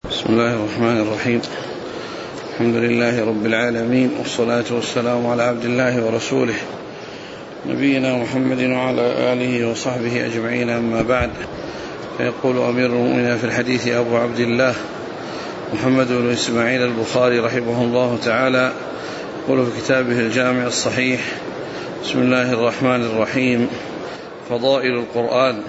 بسم الله الرحمن الرحيم. الحمد لله رب العالمين، والصلاة والسلام على عبد الله ورسوله نبينا محمد وعلى آله وصحبه أجمعين، أما بعد. فيقول أمير المؤمنين في الحديث أبو عبد الله محمد بن إسماعيل البخاري رحمه الله تعالى، يقول في كتابه الجامع الصحيح: بسم الله الرحمن الرحيم. فضائل القرآن.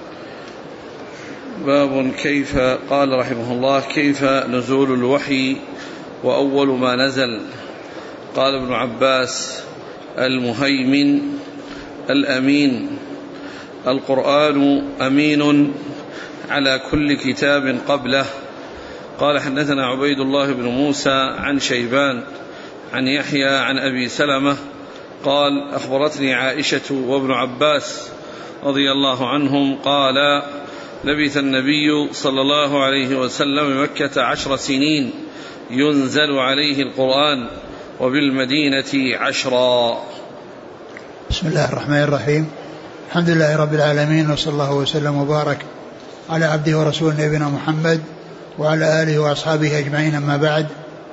باب كيف قال رحمه الله: كيف نزول الوحي وأول ما نزل. قال ابن عباس: المهيمن الأمين. القرآن أمين على كل كتاب قبله. قال: حدثنا عبيد الله بن موسى عن شيبان عن يحيى عن أبي سلمة قال: أخبرتني عائشة وابن عباس رضي الله عنهم قال: لبث النبي صلى الله عليه وسلم بمكة 10 سنين ينزل عليه القرآن، وبالمدينة 10. بسم الله الرحمن الرحيم. الحمد لله رب العالمين، وصلى الله وسلم وبارك على عبده ورسوله نبينا محمد وعلى آله وأصحابه أجمعين، أما بعد.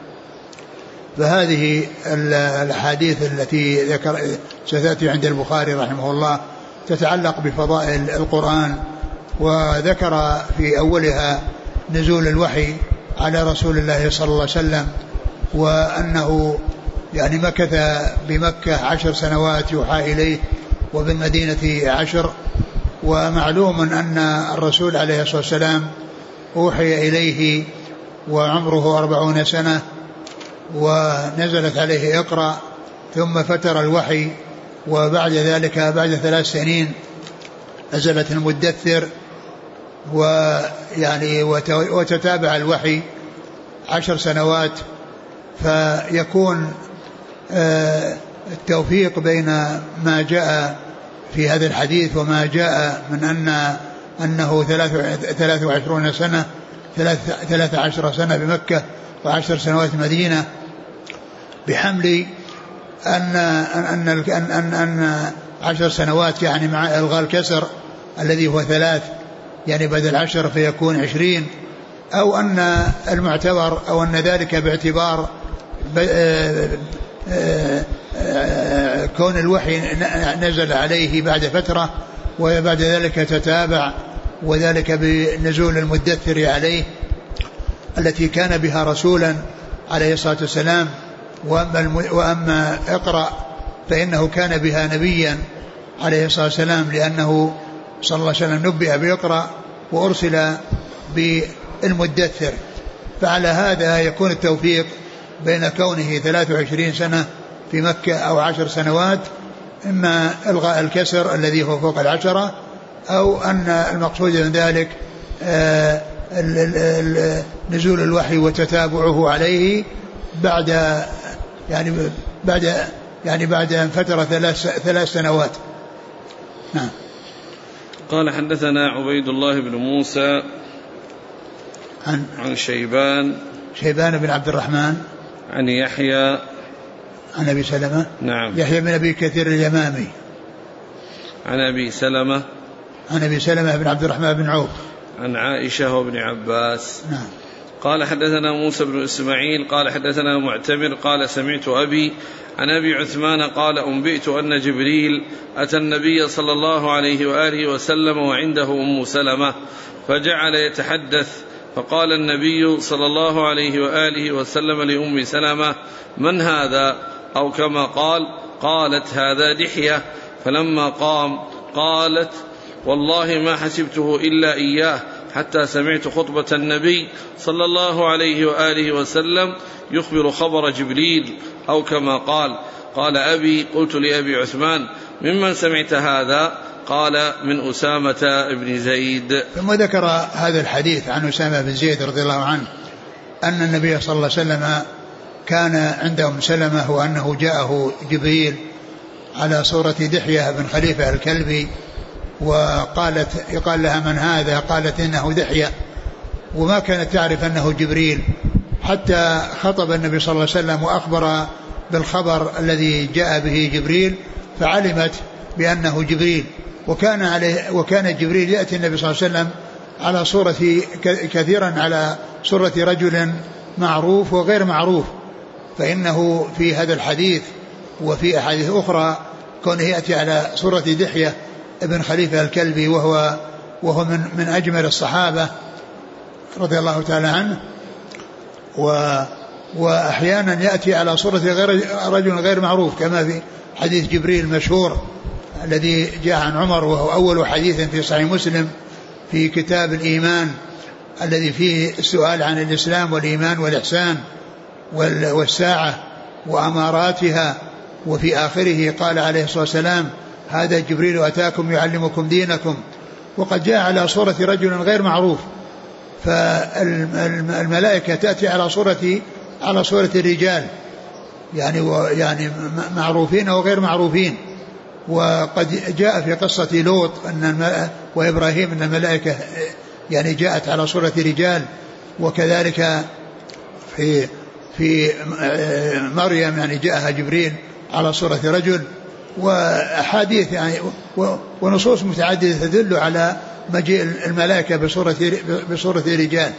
فهذه الأحاديث التي ستأتي عند البخاري رحمه الله تتعلق بفضائل القرآن، وذكر في أولها نزول الوحي على رسول الله صلى الله عليه وسلم، وأنه يعني مكث بمكة 10 سنوات يوحى إليه، وبالمدينة 10. ومعلوم أن الرسول عليه الصلاة والسلام أوحي إليه وعمره 40 سنة، ونزلت عليه اقرأ، ثم فتر الوحي، وبعد ذلك بعد 3 سنين نزلت المدثر، ويعني وتتابع الوحي 10 سنوات. فيكون التوفيق بين ما جاء في هذا الحديث وما جاء من أنه 23 سنة 13 سنة بمكة و10 سنوات مدينة، بحمل أن 10 سنوات يعني مع إلغاء الكسر الذي هو 3، يعني بدل 10 فيكون 20، أو أن المعتبر أو أن ذلك باعتبار كون الوحي نزل عليه بعد فترة، وبعد ذلك تتابع، وذلك بنزول المدثر عليه التي كان بها رسولا عليه الصلاة والسلام. وأما اقرأ فإنه كان بها نبيا عليه الصلاة والسلام، لأنه صلى الله عليه وسلم نبئ بيقرأ وأرسل بالمدثر. فعلى هذا يكون التوفيق بين كونه 23 سنة في مكة أو 10 سنوات، إما إلغاء الكسر الذي هو فوق 10، أو أن المقصود من ذلك نزول الوحي وتتابعه عليه بعد أن فترة 3 سنوات. نعم. قال: حدثنا عبيد الله بن موسى عن شيبان بن عبد الرحمن عن يحيى عن أبي سلمة. نعم. يحيى بن أبي كثير اليمامي عن أبي سلمة بن عبد الرحمن بن عوف عن عائشة وابن عباس. نعم. قال: حدثنا موسى بن إسماعيل قال: حدثنا معتمر قال: سمعت أبي عن أبي عثمان قال: أنبئت أن جبريل أتى النبي صلى الله عليه وآله وسلم وعنده أم سلمة، فجعل يتحدث، فقال النبي صلى الله عليه وآله وسلم لأم سلمة: من هذا؟ أو كما قال: قالت: هذا دحية. فلما قام قالت: والله ما حسبته إلا إياه، حتى سمعت خطبة النبي صلى الله عليه وآله وسلم يخبر خبر جبريل، أو كما قال. قال أبي: قلت لأبي عثمان: ممن سمعت هذا؟ قال: من أسامة بن زيد. ثم ذكر هذا الحديث عن أسامة بن زيد رضي الله عنه أن النبي صلى الله عليه وسلم كان عند أم سلمة، وأنه جاءه جبريل على صورة دحية بن خليفة الكلبي، يقال لها: من هذا؟ قالت: إنه دحية. وما كانت تعرف أنه جبريل، حتى خطب النبي صلى الله عليه وسلم وأخبر بالخبر الذي جاء به جبريل، فعلمت بأنه جبريل. وكان جبريل يأتي النبي صلى الله عليه وسلم على صورة كثيرا على صورة رجل معروف وغير معروف، فإنه في هذا الحديث وفي أحاديث أخرى كونه يأتي على صورة دحية ابن خليفة الكلبي وهو من أجمل الصحابة رضي الله تعالى عنه، وأحيانا يأتي على صورة رجل غير معروف كما في حديث جبريل المشهور الذي جاء عن عمر، وهو أول حديث في صحيح مسلم في كتاب الإيمان الذي فيه السؤال عن الإسلام والإيمان والإحسان والساعة وأماراتها، وفي آخره قال عليه الصلاة والسلام هذا جبريل أتاكم يعلمكم دينكم، وقد جاء على صورة رجل غير معروف. فالملائكة تأتي على صورة الرجال يعني معروفين وغير معروفين. وقد جاء في قصة لوط وإبراهيم أن الملائكة يعني جاءت على صورة رجال، وكذلك في مريم يعني جاءها جبريل على صورة رجل، وأحاديث يعني ونصوص متعددة تدل على مجيء الملائكة بصورة رجال.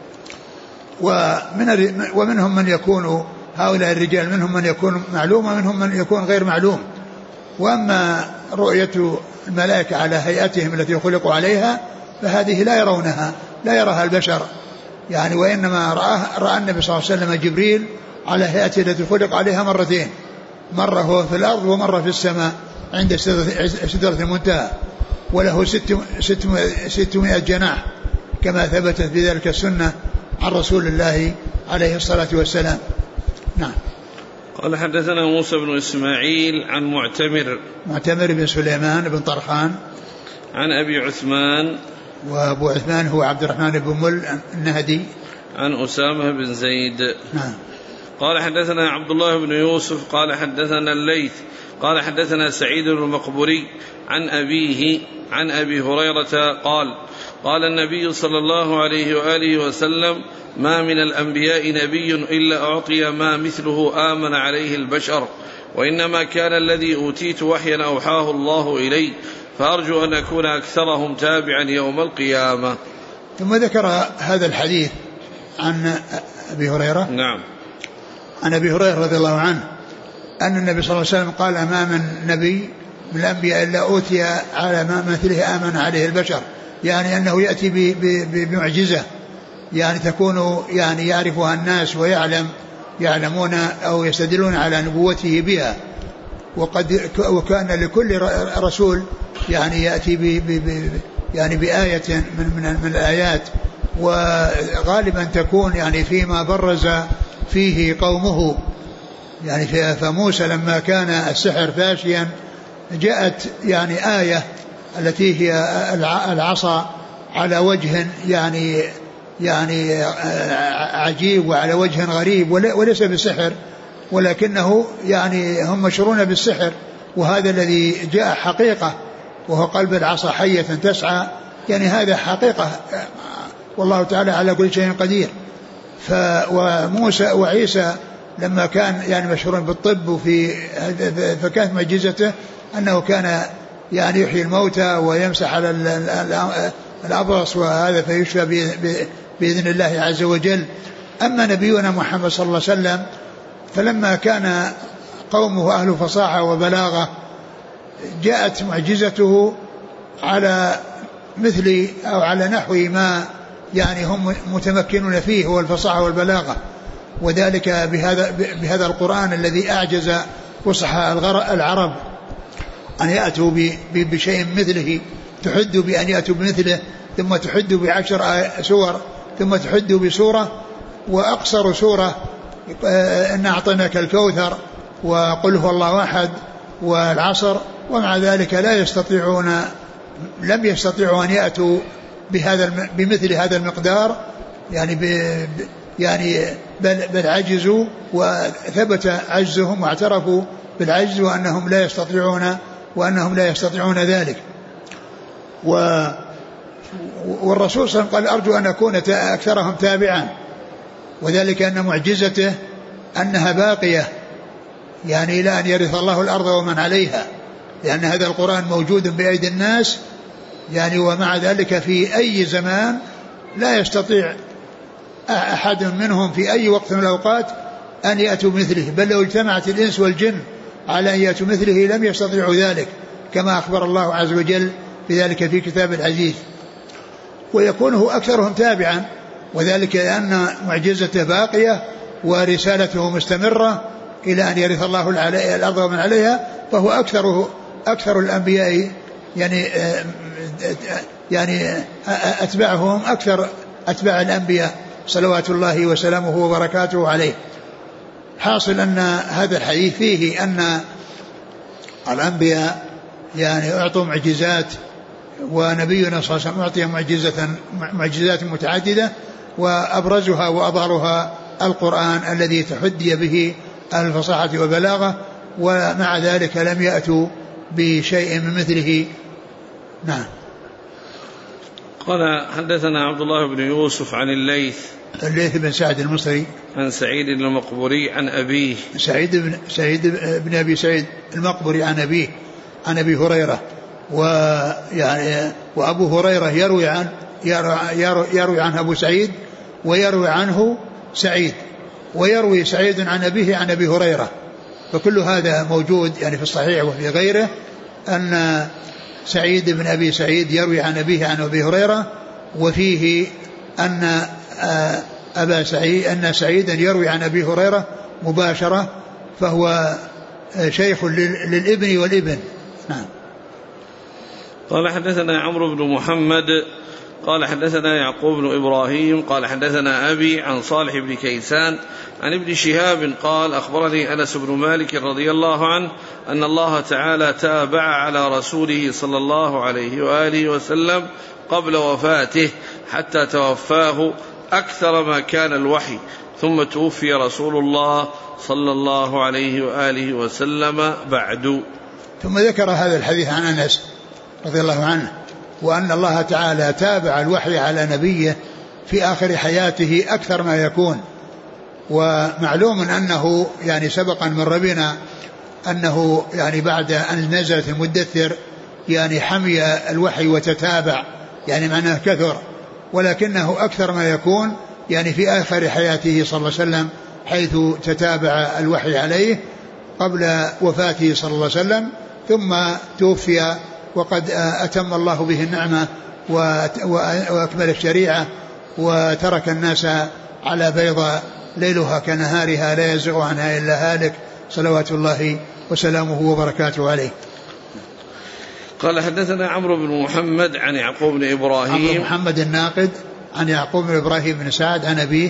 ومنهم من يكون هؤلاء الرجال منهم من يكون معلوم ومنهم من يكون غير معلوم. وأما رؤية الملائكة على هيئتهم التي خلقوا عليها فهذه لا يراها البشر يعني، وإنما رأى النبي صلى الله عليه وسلم جبريل على هيئته التي خلق عليها مرتين، مرة هو في الأرض ومرة في السماء عند سدرة المنتهى، وله 600 جناح كما ثبتت بذلك السنة عن رسول الله عليه الصلاة والسلام. نعم. قال حدثنا موسى بن إسماعيل عن معتمر بن سليمان بن طرخان عن أبي عثمان، وأبو عثمان هو عبد الرحمن بن مل النهدي، عن أسامة بن زيد. نعم. قال حدثنا عبد الله بن يوسف قال حدثنا الليث قال حدثنا سعيد المقبري عن أبيه عن أبي هريرة قال النبي صلى الله عليه وآله وسلم ما من الأنبياء نبي إلا أعطي ما مثله آمن عليه البشر، وإنما كان الذي أوتيت وحيا أوحاه الله إلي، فأرجو أن أكون أكثرهم تابعا يوم القيامة. ثم ذكر هذا الحديث عن أبي هريرة. نعم. عن أبي هريرة رضي الله عنه أن النبي صلى الله عليه وسلم قال ما من نبي من الأنبياء إلا أوتي على ما مثله آمن عليه البشر، يعني أنه يأتي بمعجزة يعني تكون يعني يعرفها الناس يعلمون أو يستدلون على نبوته بها. وكان لكل رسول يعني يأتي يعني بآية من الآيات، وغالبا تكون يعني فيما برز فيه قومه يعني. فموسى لما كان السحر فاشيا جاءت يعني آية التي هي العصا على وجه يعني عجيب وعلى وجه غريب، وليس بسحر ولكنه يعني هم مشهورون بالسحر، وهذا الذي جاء حقيقة وهو قلب العصا حية تسعى، يعني هذا حقيقة والله تعالى على كل شيء قدير. وموسى وعيسى لما كان يعني مشهورون بالطب فكانت معجزته أنه كان يعني يحيي الموتى ويمسح على الأبرص وهذا فيشفى بإذن الله عز وجل. أما نبينا محمد صلى الله عليه وسلم فلما كان قومه أهل فصاحة وبلاغة جاءت معجزته على مثل أو على نحو ما يعني هم متمكنون فيه هو الفصاحة والبلاغة، وذلك بهذا القرآن الذي أعجز فصحى العرب أن يأتوا بشيء مثله، تحد بأن يأتوا بمثله، ثم تحد ب10 سور، ثم تحد بسورة، وأقصر سورة إن أعطيناك الكوثر وقل هو الله أحد والعصر، ومع ذلك لم يستطيعوا أن يأتوا بمثل هذا المقدار يعني بل عجزوا وثبت عجزهم واعترفوا بالعجز وأنهم لا يستطيعون ذلك. والرسول صلى الله عليه وسلم قال أرجو أن أكون أكثرهم تابعا، وذلك أن معجزته أنها باقية يعني إلى أن يرث الله الأرض ومن عليها، لأن هذا القرآن موجود بأيدي الناس يعني ومع ذلك في أي زمان لا يستطيع أحد منهم في أي وقت من الأوقات أن يأتوا مثله، بل لو اجتمعت الإنس والجن على أن يأتوا مثله لم يستطيعوا ذلك، كما أخبر الله عز وجل بذلك في كتاب العزيز. ويكون هو أكثرهم تابعا، وذلك لأن معجزته باقية ورسالته مستمرة إلى أن يرث الله الأرض ومن عليها، فهو أكثر الأنبياء يعني أتباعهم أكثر أتباع الأنبياء صلوات الله وسلامه وبركاته عليه. حاصل أن هذا الحديث فيه أن الأنبياء يعني أعطوا معجزات، ونبينا صلى الله عليه وسلم أعطي معجزات متعددة، وأبرزها وأظهرها القرآن الذي تحدي به الفصاحة وبلاغة، ومع ذلك لم يأتوا بشيء من مثله. نعم. قال حدثنا عبد الله بن يوسف عن الليث بن سعد المصري عن سعيد المقبري عن أبيه سعيد بن أبي سعيد المقبري عن أبيه عن أبي هريرة، ويعني وأبو هريرة يروي عنه أبو سعيد، ويروي عنه سعيد، ويروي سعيد عن أبيه عن أبي هريرة، فكل هذا موجود يعني في الصحيح وفي غيره، أن سعيد بن أبي سعيد يروي عن أبيه عن أبي هريرة، وفيه أن أبا سعيد أن سعيدا يروي عن أبي هريرة مباشرة، فهو شيخ للابن والابن. نعم. قال حدثنا عمرو بن محمد قال حدثنا يعقوب بن إبراهيم قال حدثنا أبي عن صالح بن كيسان عن ابن شهاب قال أخبرني أنس بن مالك رضي الله عنه أن الله تعالى تابع على رسوله صلى الله عليه وآله وسلم قبل وفاته حتى توفاه أكثر ما كان الوحي، ثم توفي رسول الله صلى الله عليه وآله وسلم بعد. ثم ذكر هذا الحديث عن أنس رضي الله عنه، وأن الله تعالى تابع الوحي على نبيه في آخر حياته أكثر ما يكون. ومعلوم أنه يعني سبقا من ربنا أنه يعني بعد أن نزلت المدثر يعني حمي الوحي وتتابع، يعني معناه كثر، ولكنه أكثر ما يكون يعني في آخر حياته صلى الله عليه وسلم، حيث تتابع الوحي عليه قبل وفاته صلى الله عليه وسلم، ثم توفي وقد أتم الله به النعمة وأكمل الشريعة، وترك الناس على بيضاء ليلها كنهارها لا يزغ عنها إلا هالك، صلوات الله وسلامه وبركاته عليه. قال حدثنا عمرو بن محمد عن يعقوب بن إبراهيم، عمرو محمد الناقد عن يعقوب بن إبراهيم بن سعد عن أبيه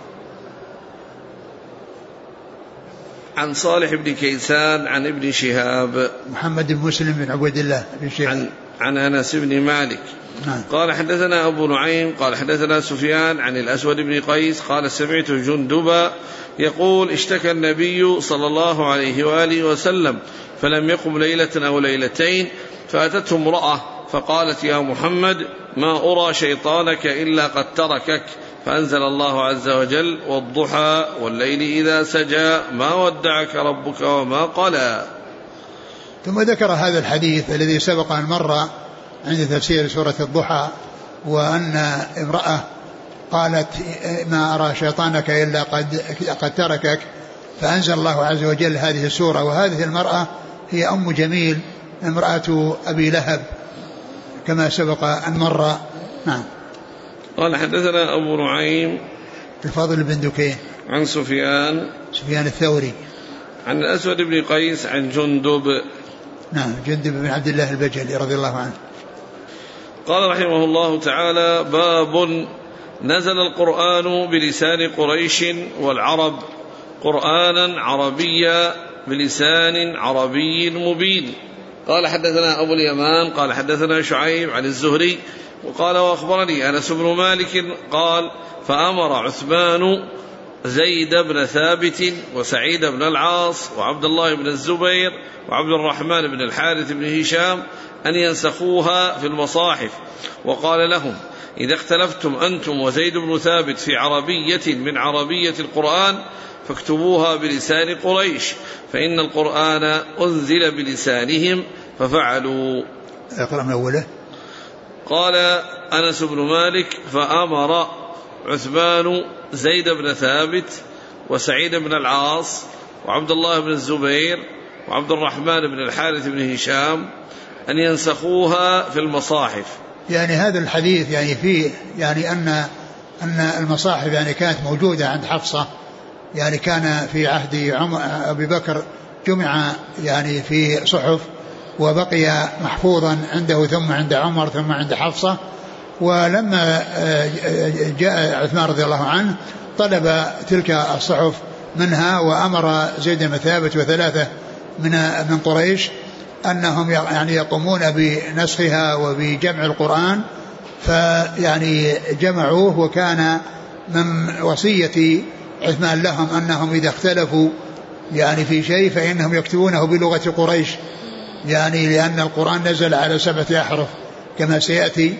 عن صالح بن كيسان عن ابن شهاب محمد بن مسلم بن عبد الله بن شهاب عن أنس بن مالك. نعم. قال حدثنا أبو نعيم قال حدثنا سفيان عن الأسود بن قيس قال سمعت جندبا يقول اشتكى النبي صلى الله عليه وآله وسلم فلم يقم ليلة أو ليلتين، فأتته امرأة فقالت يا محمد ما أرى شيطانك إلا قد تركك، فأنزل الله عز وجل والضحى والليل إذا سجى ما ودعك ربك وما قلى. ثم ذكر هذا الحديث الذي سبق أن مر عند تفسير سورة الضحى، وأن امرأة قالت ما أرى شيطانك إلا قد تركك، فأنزل الله عز وجل هذه السورة. وهذه المرأة هي أم جميل امرأة أبي لهب كما سبق أن مر. نعم. قال حدثنا أبو نعيم الفضل بن دكين عن سفيان الثوري عن الأسود بن قيس عن جندب. نعم. جندب بن عبد الله البجلي رضي الله عنه. قال رحمه الله تعالى باب نزل القرآن بلسان قريش والعرب قرآنا عربيا بلسان عربي مبين. قال حدثنا أبو اليمان قال حدثنا شعيب عن الزهري وقال وأخبرني أنس بن مالك قال فأمر عثمان زيد بن ثابت وسعيد بن العاص وعبد الله بن الزبير وعبد الرحمن بن الحارث بن هشام أن ينسخوها في المصاحف، وقال لهم إذا اختلفتم أنتم وزيد بن ثابت في عربية من عربية القرآن فاكتبوها بلسان قريش، فإن القرآن أنزل بلسانهم ففعلوا. اقرأ من أوله. قال أنس بن مالك: فأمر عثمان زيد بن ثابت وسعيد بن العاص وعبد الله بن الزبير وعبد الرحمن بن الحارث بن هشام أن ينسخوها في المصاحف. يعني هذا الحديث يعني فيه يعني أن المصاحف يعني كانت موجودة عند حفصة، يعني كان في عهد أبي بكر جمع يعني في صحف وبقي محفوظا عنده، ثم عند عمر، ثم عند حفصة. ولما جاء عثمان رضي الله عنه طلب تلك الصحف منها، وأمر زيد بن ثابت وثلاثة من قريش أنهم يعني يقومون بنسخها وبجمع القرآن. فيعني جمعوه، وكان من وصية عثمان لهم أنهم إذا اختلفوا يعني في شيء فإنهم يكتبونه بلغة قريش، يعني لأن القرآن نزل على 7 أحرف كما سيأتي،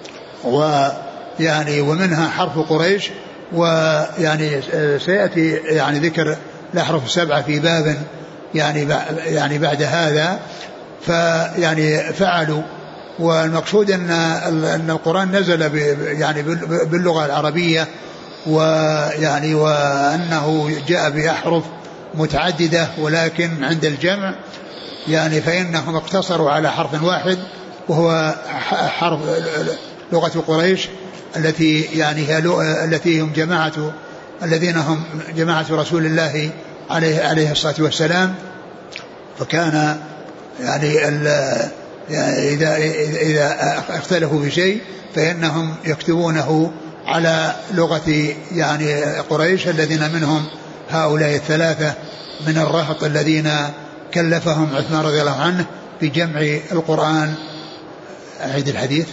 ويعني ومنها حرف قريش، ويعني سيأتي يعني ذكر الأحرف 7 في باب يعني بعد هذا. فيعني فعلوا، والمقصود أن القرآن نزل يعني باللغة العربية، ويعني وأنه جاء بأحرف متعددة، ولكن عند الجمع يعني فإنهم اقتصروا على حرف واحد، وهو حرف لغة قريش التي يعني هي التي هم جماعة الذين هم جماعة رسول الله عليه الصلاة والسلام. فكان يعني إذا اختلفوا في شيء فإنهم يكتبونه على لغة يعني قريش، الذين منهم هؤلاء الثلاثة من الرهط الذين كلفهم عثمان رضي الله عنه بجمع القرآن. أعيد الحديث.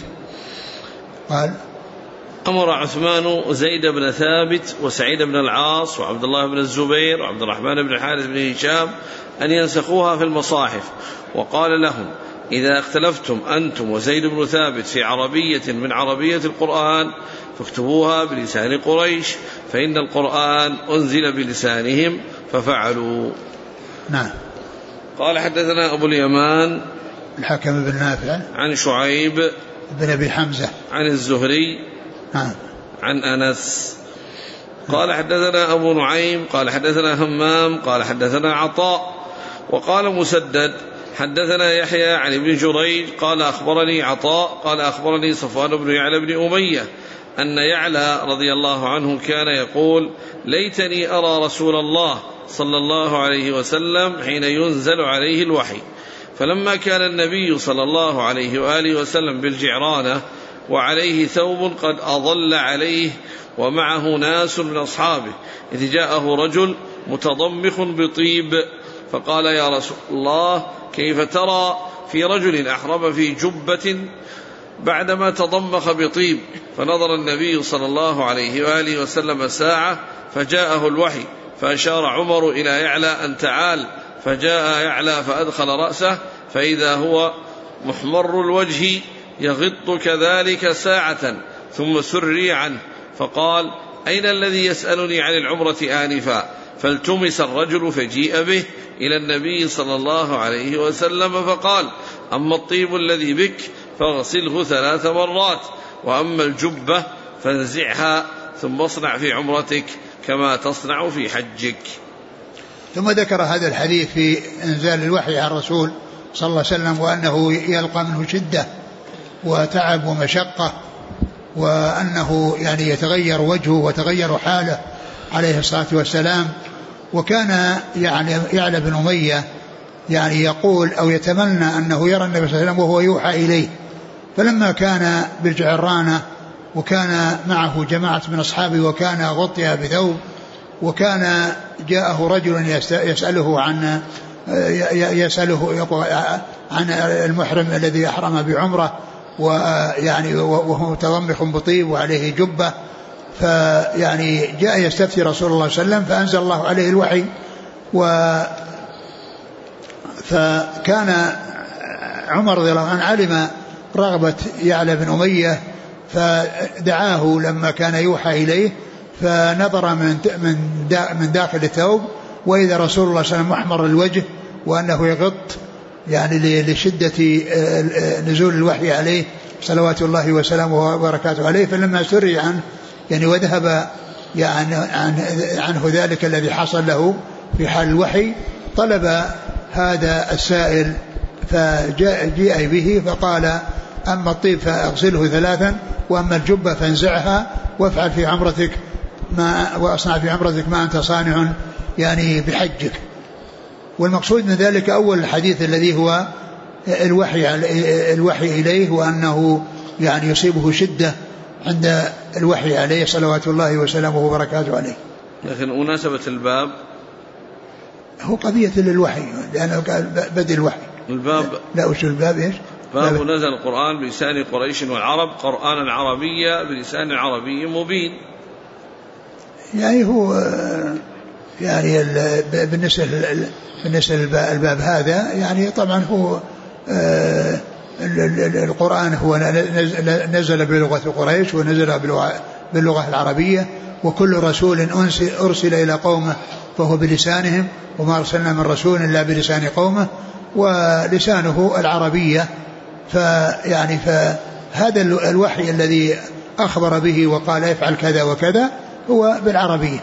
قال: أمر عثمان زيد بن ثابت وسعيد بن العاص وعبد الله بن الزبير وعبد الرحمن بن الحارث بن هشام أن ينسخوها في المصاحف، وقال لهم: إذا اختلفتم أنتم وزيد بن ثابت في عربية من عربية القرآن فاكتبوها بلسان قريش، فإن القرآن أنزل بلسانهم، ففعلوا. نعم. قال: حدثنا أبو اليمان الحكم بن نافع عن شعيب بن أبي حمزة عن الزهري نعم عن أنس. قال: حدثنا أبو نعيم قال حدثنا همام قال حدثنا عطاء. وقال مسدد: حدثنا يحيى عن ابن جريج قال أخبرني عطاء قال أخبرني صفوان بن يعلى بن أمية أن يعلى رضي الله عنه كان يقول: ليتني أرى رسول الله صلى الله عليه وسلم حين ينزل عليه الوحي. فلما كان النبي صلى الله عليه وآله وسلم بالجعرانة وعليه ثوب قد أضل عليه ومعه ناس من أصحابه، إذ جاءه رجل متضمخ بطيب، فقال: يا رسول الله، كيف ترى في رجل أحرم في جبة بعدما تضمخ بطيب؟ فنظر النبي صلى الله عليه وآله وسلم ساعة، فجاءه الوحي، فأشار عمر إلى يعلى أن تعال، فجاء يعلى فأدخل رأسه فإذا هو محمر الوجه يغط كذلك ساعة، ثم سري عنه، فقال: أين الذي يسألني عن العمرة آنفا؟ فالتمس الرجل فجيء به إلى النبي صلى الله عليه وسلم، فقال: أما الطيب الذي بك فاغسله 3 مرات، وأما الجبة فانزعها، ثم اصنع في عمرتك كما تصنع في حجك. ثم ذكر هذا الحديث في إنزال الوحي على الرسول صلى الله عليه وسلم، وأنه يلقى منه شدة وتعب ومشقة، وأنه يعني يتغير وجهه وتغير حاله عليه الصلاة والسلام. وكان يعني يعلى بن أمية يعني يقول أو يتمنى أنه يرى النبي صلى الله عليه وسلم وهو يوحى إليه. فلما كان بالجعرانة وكان معه جماعة من أصحابه وكان غطي بثوب، وكان جاءه رجل يسأله عن المحرم الذي أحرم بعمرة، ويعني وهو متضمخ بطيب وعليه جبة، فيعني جاء يستفتي رسول الله صلى الله عليه وسلم، فأنزل الله عليه الوحي. فكان عمر رضي الله عنه علم رغبة يعلى بن أمية، فدعاه لما كان يوحى إليه، فنظر من داخل الثوب، وإذا رسول الله صلى الله عليه وسلم محمر الوجه وأنه يغط يعني لشدة نزول الوحي عليه صلوات الله وسلامه وبركاته عليه. فلما سري عنه يعني وذهب يعني عنه ذلك الذي حصل له في حال الوحي، طلب هذا السائل فجاء به فقال: أما الطيب فأغسله 3، وأما الجبة فانزعها وافعل في عمرتك وأصنع في عمرتك ما أنت صانع يعني بحجك. والمقصود من ذلك أول الحديث الذي هو الوحي إليه، وأنه يعني يصيبه شدة عند الوحي عليه صلوات الله وسلامه وبركاته عليه. لكن مناسبة الباب هو قضية للوحي، لأنه قال بدء الوحي. الباب لا وش الباب إيش؟ باب نزل القرآن بلسان قريش والعرب قرآنا عربيا بلسان عربي مبين. يعني هو يعني بالنسبة للباب هذا يعني طبعا هو القرآن هو نزل بلغة قريش ونزل باللغة العربية، وكل رسول أرسل إلى قومه فهو بلسانهم، وما أرسلنا من رسول إلا بلسان قومه، ولسانه العربية. فهذا الوحي الذي أخبر به وقال افعل كذا وكذا هو بالعربية.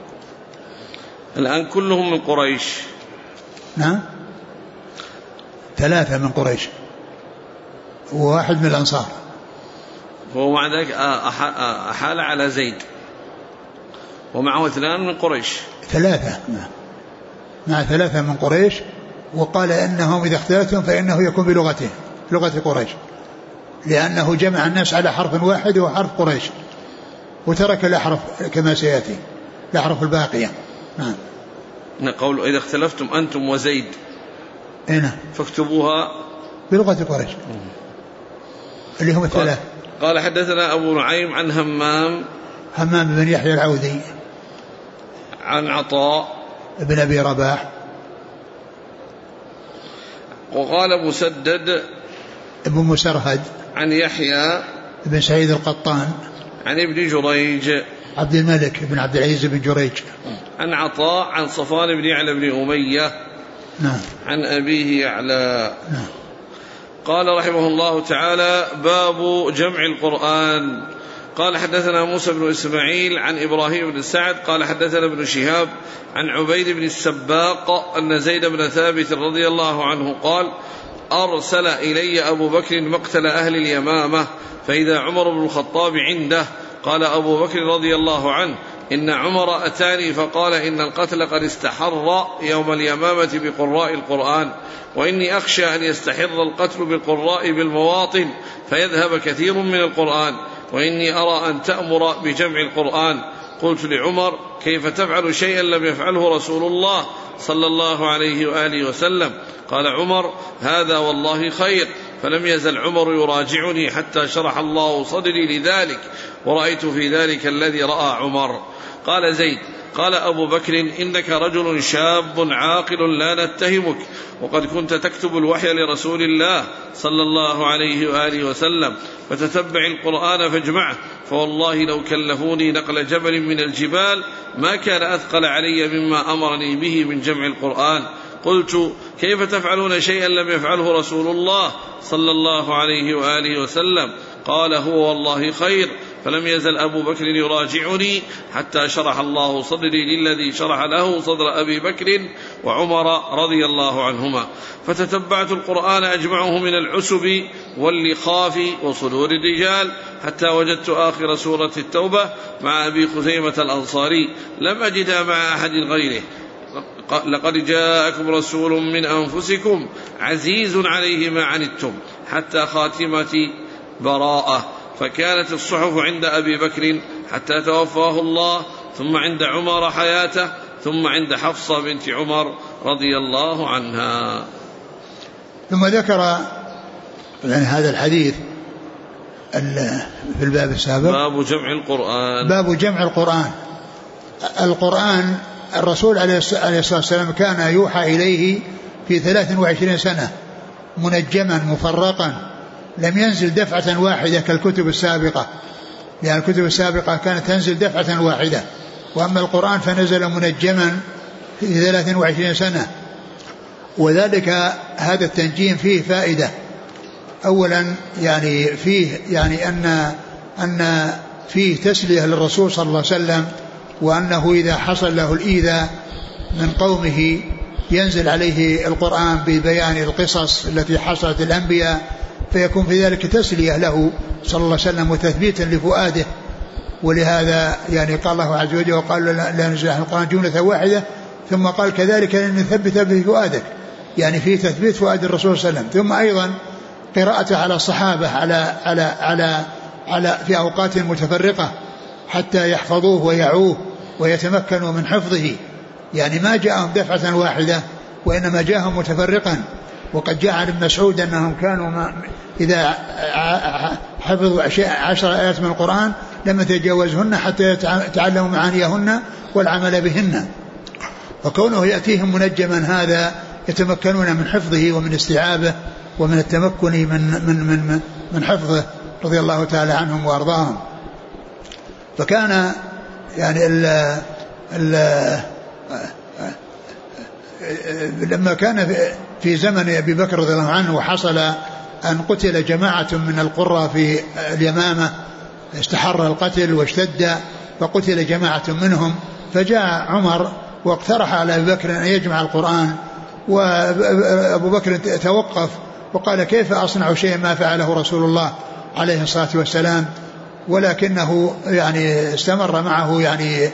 الآن كلهم من قريش. نعم 3 من قريش وواحد من الأنصار. وهو مع ذلك أحال على زيد ومعه 2 من قريش. 3 مع 3 من قريش، وقال إنهم إذا اختلفتم فإنه يكون بلغته لغة قريش، لأنه جمع الناس على حرف واحد وهو حرف قريش، وترك الأحرف كما سيأتي الأحرف الباقية. نعم. قول إذا اختلفتم أنتم وزيد هنا فاكتبوها بلغة قريش اللي هم 3. قال حدثنا أبو نعيم عن همام بن يحيى العوذي عن عطاء بن أبي رباح، وقال مسدد ابن مسرهد عن يحيى بن سعيد القطان عن ابن جريج عبد الملك بن عبد العزيز بن جريج عن عطاء عن صفوان بن يعلى بن أمية نعم عن أبيه يعلى. نعم. قال رحمه الله تعالى: باب جمع القرآن. قال حدثنا موسى بن إسماعيل عن إبراهيم بن سعد قال حدثنا ابن شهاب عن عبيد بن السباق أن زيد بن ثابت رضي الله عنه قال: أرسل إلي أبو بكر مقتل أهل اليمامة فإذا عمر بن الخطاب عنده. قال أبو بكر رضي الله عنه: إن عمر أتاني فقال إن القتل قد استحر يوم اليمامة بقراء القرآن، وإني أخشى أن يستحر القتل بالقراء بالمواطن فيذهب كثير من القرآن، وإني أرى أن تأمر بجمع القرآن. قلت لعمر: كيف تفعل شيئا لم يفعله رسول الله صلى الله عليه وآله وسلم؟ قال عمر: هذا والله خير. فلم يزل عمر يراجعني حتى شرح الله صدري لذلك، ورأيت في ذلك الذي رأى عمر. قال زيد: قال أبو بكر: إنك رجل شاب عاقل لا نتهمك، وقد كنت تكتب الوحي لرسول الله صلى الله عليه وآله وسلم، فتتبع القرآن فاجمعه، فوالله لو كلفوني نقل جبل من الجبال ما كان أثقل علي مما أمرني به من جمع القرآن. قلت: كيف تفعلون شيئا لم يفعله رسول الله صلى الله عليه وآله وسلم؟ قال: هو والله خير. فلم يزل أبو بكر يراجعني حتى شرح الله صدري للذي شرح له صدر أبي بكر وعمر رضي الله عنهما، فتتبعت القرآن أجمعه من العسب واللخاف وصدور الرجال حتى وجدت آخر سورة التوبة مع أبي خزيمة الأنصاري لم أجدها مع أحد غيره: لقد جاءكم رسول من أنفسكم عزيز عليه ما عنتم، حتى خاتمة براءة. فكانت الصحف عند أبي بكر حتى توفاه الله، ثم عند عمر حياته، ثم عند حفصة بنت عمر رضي الله عنها. ثم ذكر يعني هذا الحديث في الباب السابق: باب جمع القرآن. باب جمع القرآن. القرآن الرسول عليه الصلاة والسلام كان يوحى إليه في 23 سنة منجما مفرقا، لم ينزل دفعة واحدة كالكتب السابقة، لأن الكتب السابقة كانت تنزل دفعة واحدة، وأما القرآن فنزل منجما في 23 سنة. وذلك هذا التنجيم فيه فائدة، أولا يعني فيه يعني أن فيه تسلية للرسول صلى الله عليه وسلم، وأنه إذا حصل له الإيذاء من قومه ينزل عليه القرآن ببيان القصص التي حصلت الأنبياء، فيكون في ذلك تسلية له صلى الله عليه وسلم وتثبيتا لفؤاده. ولهذا يعني قال الله عز وجل وقال لا ننزل القرآن جملة واحدة، ثم قال كذلك لنثبت به فؤادك، يعني في تثبيت فؤاد الرسول صلى الله عليه وسلم. ثم أيضا قراءته على الصحابة على في أوقات متفرقة حتى يحفظوه ويعوه ويتمكنوا من حفظه، يعني ما جاءهم دفعة واحدة وإنما جاءهم متفرقا. وقد جاء عن ابن مسعود أنهم كانوا إذا حفظوا 10 آيات من القرآن لم يتجاوزهن حتى يتعلموا معانيهن والعمل بهن. وكونه يأتيهم منجما هذا يتمكنون من حفظه ومن استيعابه ومن التمكن من حفظه رضي الله تعالى عنهم وأرضاهم. فكان يعني لما كان في زمن أبي بكر رضي الله عنه وحصل أن قتل جماعة من القرى في اليمامة، استحر القتل واشتد فقتل جماعة منهم، فجاء عمر واقترح على أبي بكر أن يجمع القرآن، وأبو بكر توقف وقال كيف أصنع شيئا ما فعله رسول الله عليه الصلاة والسلام، ولكنه يعني استمر معه يعني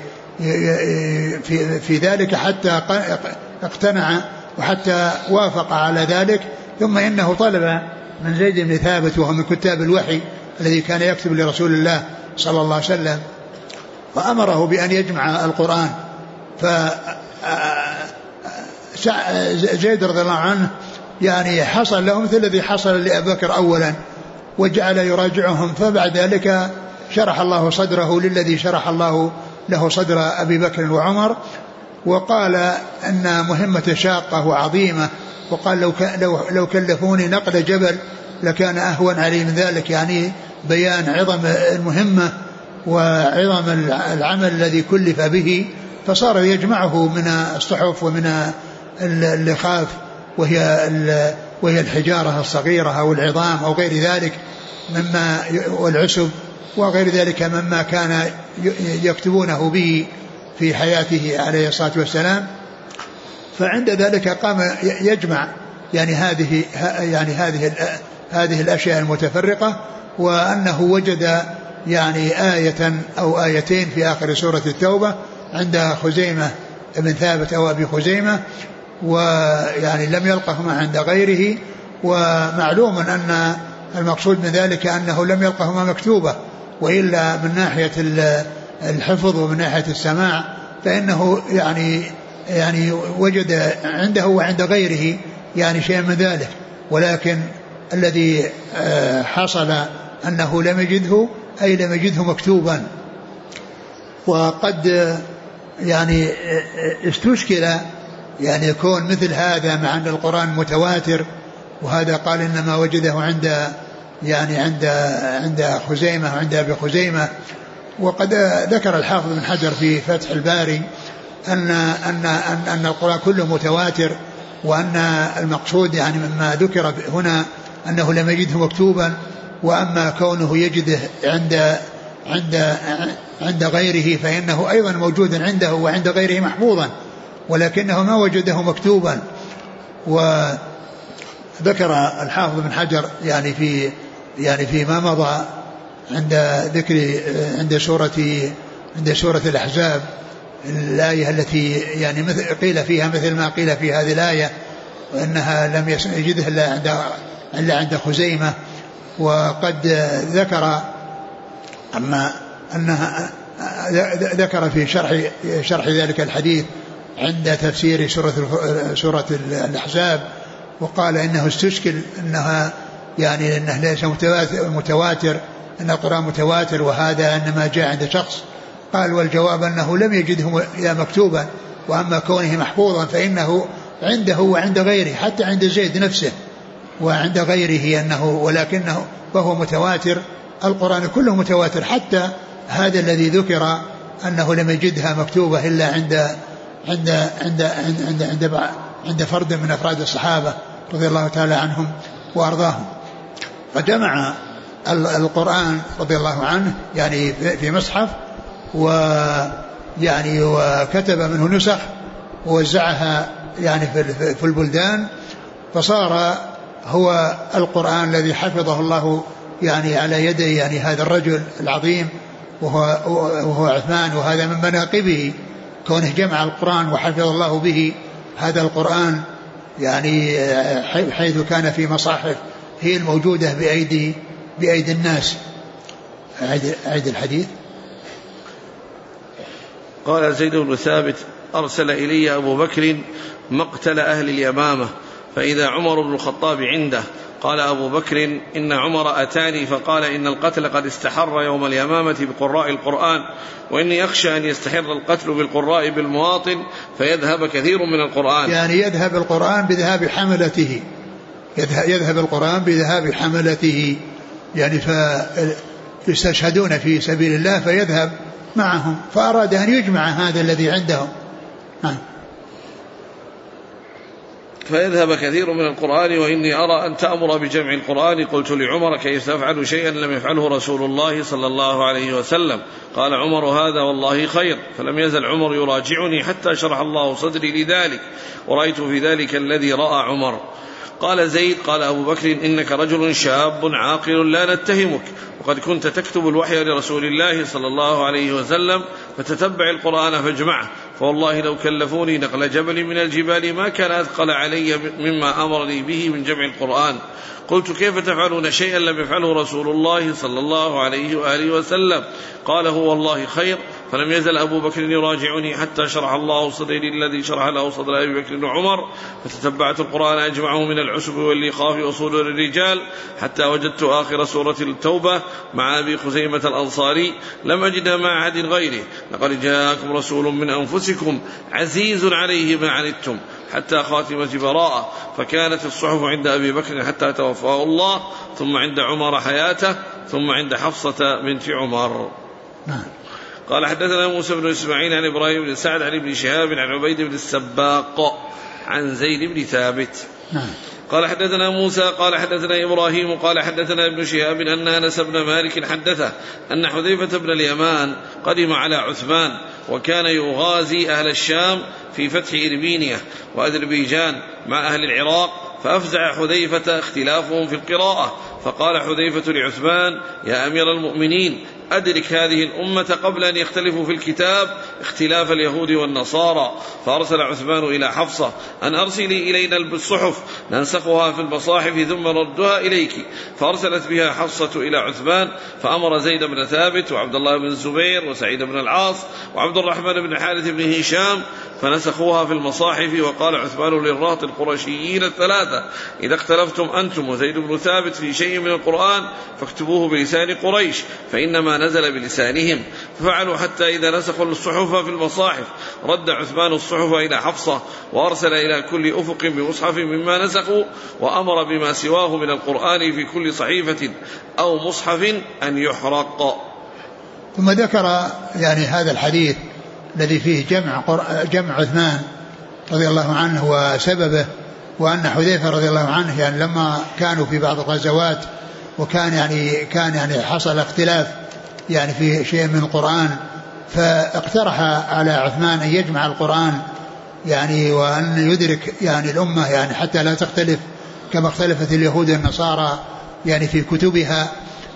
في ذلك حتى اقتنع وحتى وافق على ذلك. ثم إنه طلب من زيد بن ثابت وهو من كتاب الوحي الذي كان يكتب لرسول الله صلى الله عليه وسلم، فأمره بأن يجمع القرآن. فزيد رضي الله عنه يعني حصل له مثل الذي حصل لأبي بكر أولا، وجعل يراجعهم، فبعد ذلك شرح الله صدره للذي شرح الله له صدر أبي بكر وعمر، وقال أن مهمة شاقة وعظيمة، وقال لو كلفوني نقل جبل لكان أهون علي من ذلك، يعني بيان عظم المهمة وعظم العمل الذي كلف به. فصار يجمعه من الصحف ومن اللخاف وهي الحجارة الصغيرة أو العظام أو غير ذلك مما والعسب وغير ذلك مما كان يكتبونه به في حياته عليه الصلاة والسلام. فعند ذلك قام يجمع يعني هذه الأشياء المتفرقة، وأنه وجد يعني آية أو آيتين في آخر سورة التوبة عند خزيمة ابن ثابت أو أبي خزيمة، ويعني لم يلقهما عند غيره. ومعلوم أن المقصود من ذلك أنه لم يلقهما مكتوبة، وإلا من ناحية الحفظ ومن ناحية السماع فإنه يعني وجد عنده وعند غيره يعني شيء من ذلك، ولكن الذي حصل أنه لم يجده أي لم يجده مكتوبا. وقد يعني استشكل يعني يكون مثل هذا مع أن القرآن متواتر، وهذا قال إنما وجده عند خزيمة وعند أبي خزيمة. وقد ذكر الحافظ بن حجر في فتح الباري أن القرآن كله متواتر، وأن المقصود يعني مما ذكر هنا أنه لم يجده مكتوبا، وأما كونه يجده عند غيره فإنه أيضا موجود عنده وعند غيره محفوظا، ولكنه ما وجده مكتوبا. وذكر الحافظ بن حجر يعني في ما مضى عند ذكر عند سورة الأحزاب الآية التي يعني قيل فيها مثل ما قيل في هذه الآية، وأنها لم يجده إلا عند خزيمة. وقد ذكر أنها ذكر في شرح ذلك الحديث عند تفسير سورة الأحزاب، وقال إنه استشكل أنه ليس متواتر، أن القرآن متواتر وهذا إنما جاء عند شخص. قال والجواب أنه لم يجده مكتوبا، وأما كونه محفوظا فإنه عنده وعند غيره، حتى عند زيد نفسه وعند غيره ولكنه فهو متواتر. القرآن كله متواتر، حتى هذا الذي ذكر أنه لم يجدها مكتوبة إلا عند فرد من أفراد الصحابة رضي الله تعالى عنهم وأرضاهم. وجمع القرآن رضي الله عنه يعني في مصحف، ويعني وكتب منه نسخ ووزعها يعني في البلدان، فصار هو القرآن الذي حفظه الله يعني على يدي يعني هذا الرجل العظيم وهو عثمان. وهذا من مناقبه كونه جمع القرآن وحفظ الله به هذا القرآن، يعني حيث كان في مصاحف هي الموجودة بأيدي الناس. أعيد الحديث. قال زيد بن ثابت: أرسل إلي أبو بكر مقتل أهل اليمامة، فإذا عمر بن الخطاب عنده. قال أبو بكر: إن عمر أتاني فقال إن القتل قد استحر يوم اليمامة بقراء القرآن، وإني أخشى أن يستحر القتل بالقراء بالمواطن فيذهب كثير من القرآن. يعني يذهب القرآن بذهاب حملته، يذهب القرآن بذهاب حملته، يعني فيستشهدون في سبيل الله فيذهب معهم، فأراد أن يجمع هذا الذي عندهم. فيذهب كثير من القرآن، وإني أرى أن تأمر بجمع القرآن. قلت لعمر: كيف تفعل شيئا لم يفعله رسول الله صلى الله عليه وسلم؟ قال عمر: هذا والله خير. فلم يزل عمر يراجعني حتى شرح الله صدري لذلك، ورأيت في ذلك الذي رأى عمر. قال زيد: قال أبو بكر: إنك رجل شاب عاقل لا نتهمك، وقد كنت تكتب الوحي لرسول الله صلى الله عليه وسلم، فتتبع القرآن فاجمعه، فوالله لو كلفوني نقل جبل من الجبال ما كان أثقل علي مما أمرني به من جمع القرآن. قلت: كيف تفعلون شيئا لم يفعله رسول الله صلى الله عليه وآله وسلم؟ قال: هو والله خير. فلم يزل أبو بكر يراجعني حتى شرح الله صدري الذي شرح له صدر أبي بكر وعمر، فتتبعت القرآن أجمعه من العسب واللخاف وصدور الرجال، حتى وجدت آخر سورة التوبة مع أبي خزيمة الأنصاري لم أجدها مع أحد غيره: لقد جاءكم رسول من أنفسكم عزيز عليه ما عنتم، حتى خاتمة براءة. فكانت الصحف عند أبي بكر حتى توفاه الله، ثم عند عمر حياته، ثم عند حفصة بنت عمر. قال: حدثنا موسى بن إسماعيل عن إبراهيم بن سعد عن ابن شهاب عن عبيد بن السباق عن زيد بن ثابت. قال: حدثنا موسى قال حدثنا إبراهيم قال حدثنا ابن شهاب أن أنس بن مالك حدثه أن حذيفة بن اليمان قدم على عثمان، وكان يغازي أهل الشام في فتح إربينية وأذربيجان مع أهل العراق، فأفزع حذيفة اختلافهم في القراءة، فقال حذيفة لعثمان: يا أمير المؤمنين، أدرك هذه الأمة قبل أن يختلفوا في الكتاب اختلاف اليهود والنصارى. فأرسل عثمان إلى حفصة أن أرسلي إلينا بالصحف ننسخها في المصاحف ثم ردها إليك، فأرسلت بها حفصة إلى عثمان، فأمر زيد بن ثابت وعبد الله بن الزبير وسعيد بن العاص وعبد الرحمن بن حارث بن هشام فنسخوها في المصاحف. وقال عثمان للرهط القرشيين الثلاثة: إذا اختلفتم أنتم وزيد بن ثابت في شيء من القرآن فاكتبوه بلسان قريش، فإنما نزل بلسانهم. ففعلوا حتى إذا نسخوا الصحف في المصاحف رد عثمان الصحف إلى حفصة، وأرسل إلى كل أفق بمصحف مما نسخوا، وأمر بما سواه من القرآن في كل صحيفة أو مصحف أن يحرق. ثم ذكر يعني هذا الحديث الذي فيه جمع عثمان رضي الله عنه وسببه، وأن حذيفة رضي الله عنه يعني لما كانوا في بعض الغزوات وكان يعني حصل اختلاف يعني في شيء من القرآن، فاقترح على عثمان أن يجمع القرآن يعني وأن يدرك يعني الأمة يعني حتى لا تختلف كما اختلفت اليهود والنصارى يعني في كتبها.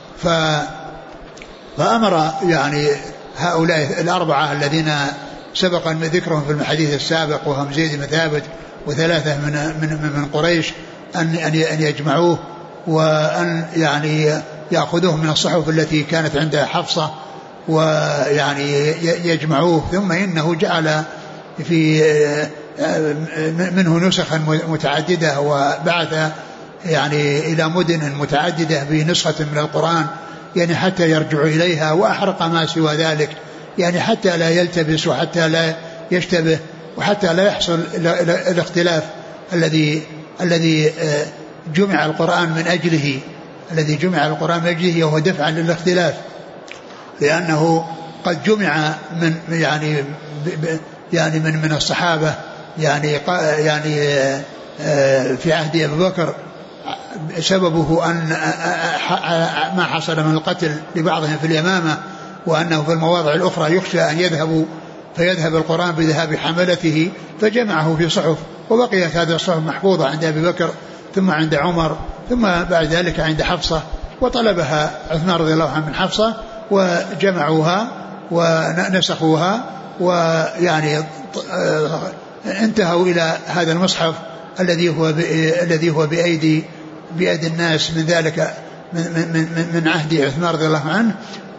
فأمر يعني هؤلاء الأربعة الذين سبق ذكرهم في الحديث السابق، وهم زيد بن ثابت وثلاثة من قريش، أن يجمعوه وأن يعني يأخذوه من الصحف التي كانت عند حفصة ويعني يجمعوه. ثم إنه جعل في منه نسخا متعددة، وبعث يعني إلى مدن متعددة بنسخة من القرآن يعني حتى يرجعوا إليها، وأحرق ما سوى ذلك يعني حتى لا يلتبس وحتى لا يشتبه وحتى لا يحصل الاختلاف الذي جمع القرآن من أجله، الذي جمع القرآن من أجله وهو دفعا للاختلاف، لأنه قد جمع من يعني من الصحابة يعني في عهد أبي بكر سببه أن ما حصل من القتل لبعضهم في اليمامة، وأنه في المواضع الأخرى يخشى أن يذهبوا فيذهب القرآن بذهاب حملته، فجمعه في صحف، وبقيت هذه الصحف محفوظة عند أبي بكر ثم عند عمر ثم بعد ذلك عند حفصة، وطلبها عثمان رضي الله عنه من حفصة وجمعوها ونسخوها، ويعني انتهوا إلى هذا المصحف الذي هو بأيدي الناس من ذلك من عهد عثمان رضي الله عنه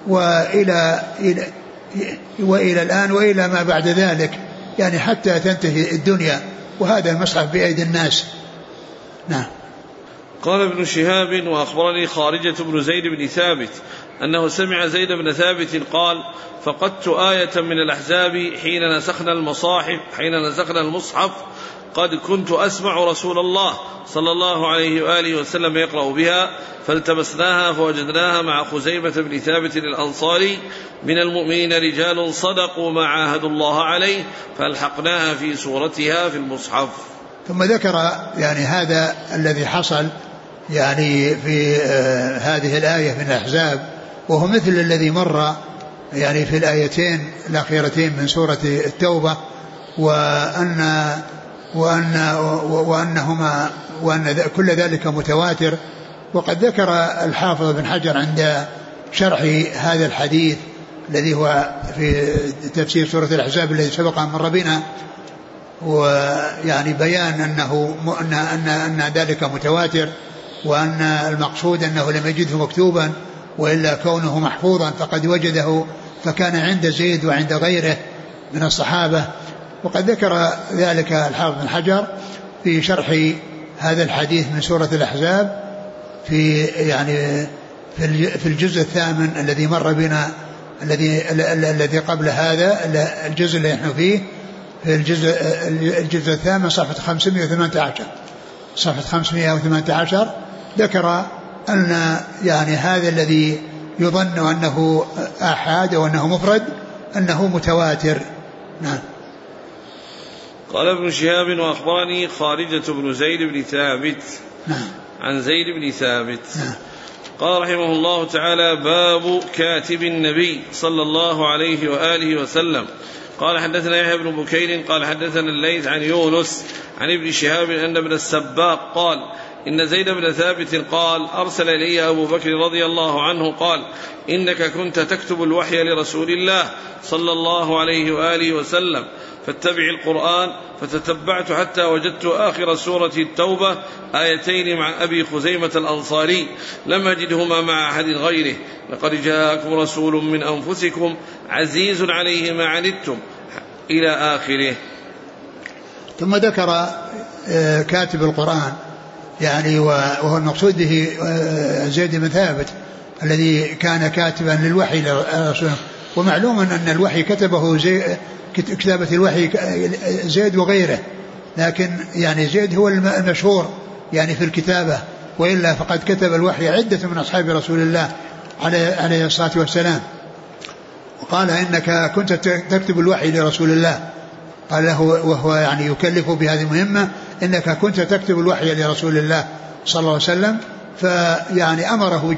وإلى الآن وإلى ما بعد ذلك، يعني حتى تنتهي الدنيا وهذا المصحف بأيدي الناس. نعم. قال ابن شهاب وأخبرني خارجة بن زيد بن ثابت أنه سمع زيد بن ثابت قال: فقدت آية من الأحزاب حين نسخنا المصحف قد كنت أسمع رسول الله صلى الله عليه وآله وسلم يقرأ بها، فالتمسناها فوجدناها مع خزيمة بن ثابت الأنصاري من المؤمنين رجال صدقوا ما عاهدوا الله عليه، فالحقناها في سورتها في المصحف. ثم ذكر يعني هذا الذي حصل يعني في هذه الآية من الأحزاب، وهو مثل الذي مر يعني في الآيتين الأخيرتين من سورة التوبة، وأن كل ذلك متواتر. وقد ذكر الحافظ بن حجر عند شرح هذا الحديث الذي هو في تفسير سورة الأحزاب الذي سبق أن مر بنا، ويعني بيان أن ذلك متواتر، وأن المقصود أنه لم يجده مكتوبا، وإلا كونه محفوظا فقد وجده، فكان عند زيد وعند غيره من الصحابة. وقد ذكر ذلك الحافظ بن حجر في شرح هذا الحديث من سورة الأحزاب في الجزء الثامن الذي مر بنا، الذي قبل هذا الجزء اللي نحن فيه، في الجزء الثامن صفحة 518 ذكر أن يعني هذا الذي يظن أنه آحاد وأنه مفرد أنه متواتر. نعم. قال ابن شهاب وأخبرني خارجة بن زيد بن ثابت عن زيد بن ثابت قال رحمه الله تعالى: باب كاتب النبي صلى الله عليه وآله وسلم. قال حدثنا يحيى بن بكير قال حدثنا الليث عن يونس عن ابن شهاب أن ابن السباق قال: إن زيد بن ثابت قال: أرسل إلي أبو بكر رضي الله عنه قال: إنك كنت تكتب الوحي لرسول الله صلى الله عليه وآله وسلم، فاتبع القرآن. فتتبعت حتى وجدت آخر سورة التوبة آيتين مع أبي خزيمة الأنصاري لم أجدهما مع أحد غيره: لقد جاءكم رسول من أنفسكم عزيز عليه ما عنتم، إلى آخره. ثم ذكر كاتب القرآن يعني، وهو المقصود به زيد بن ثابت الذي كان كاتبا للوحي لرسوله. ومعلوم أن الوحي كتبه كتابة الوحي زيد وغيره، لكن يعني زيد هو المشهور يعني في الكتابة، وإلا فقد كتب الوحي عدة من أصحاب رسول الله عليه الصلاة والسلام. وقال: إنك كنت تكتب الوحي لرسول الله، قال له وهو يعني يكلفه بهذه المهمة: إنك كنت تكتب الوحي لرسول الله صلى الله عليه وسلم. فيعني أمره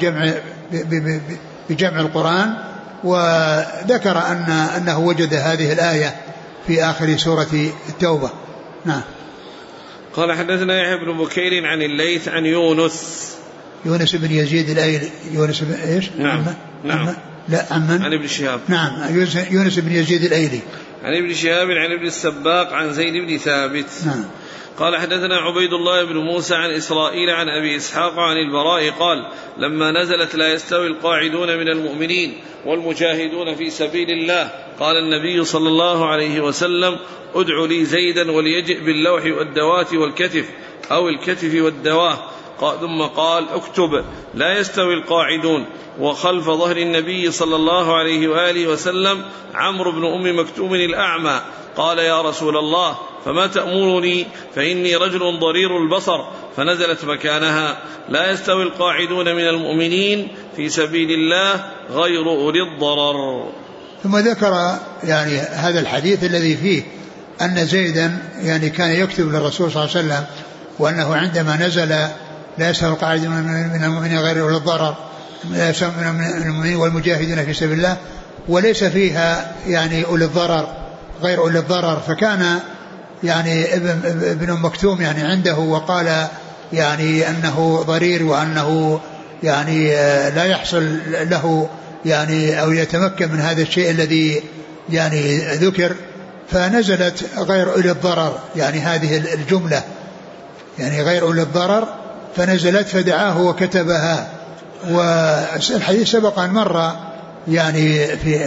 بجمع القرآن، وذكر أنه وجد هذه الآية في آخر سورة التوبة. نعم. قال حدثنا يحيى بن بكير عن الليث عن يونس بن يزيد الأيلي. يونس بن إيش؟ نعم. لا عن ابن شهاب. نعم. يونس بن يزيد الأيلي عن ابن شهاب عن ابن السباق عن زيد بن ثابت. نعم. قال حدثنا عبيد الله بن موسى عن إسرائيل عن أبي إسحاق عن البراء قال: لما نزلت لا يستوي القاعدون من المؤمنين والمجاهدون في سبيل الله، قال النبي صلى الله عليه وسلم: ادع لي زيدا وليجئ باللوح والدوات والكتف أو الكتف والدواه. ثم قال: اكتب لا يستوي القاعدون. وخلف ظهر النبي صلى الله عليه وآله وسلم عمرو بن أم مكتوم الأعمى. قال: يا رسول الله فما تأمرني؟ فإني رجل ضرير البصر. فنزلت مكانها: لا يستوي القاعدون من المؤمنين في سبيل الله غير أولي الضرر. ثم ذكر يعني هذا الحديث الذي فيه أن زيدا يعني كان يكتب للرسول صلى الله عليه وسلم، وأنه عندما نزل لا يسأل القاعدون من المؤمنين غير أولي الضرر لا يسأل من المؤمنين والمجاهدين في سبيل الله، وليس فيها يعني أولي الضرر غير أولي الضرر. فكان يعني ابن مكتوم يعني عنده وقال يعني أنه ضرير وأنه يعني لا يحصل له يعني أو يتمكن من هذا الشيء الذي يعني ذكر، فنزلت غير أولي الضرر يعني هذه الجملة يعني غير أولي الضرر فنزلت فدعاه وكتبها. والحديث سبق أن مر يعني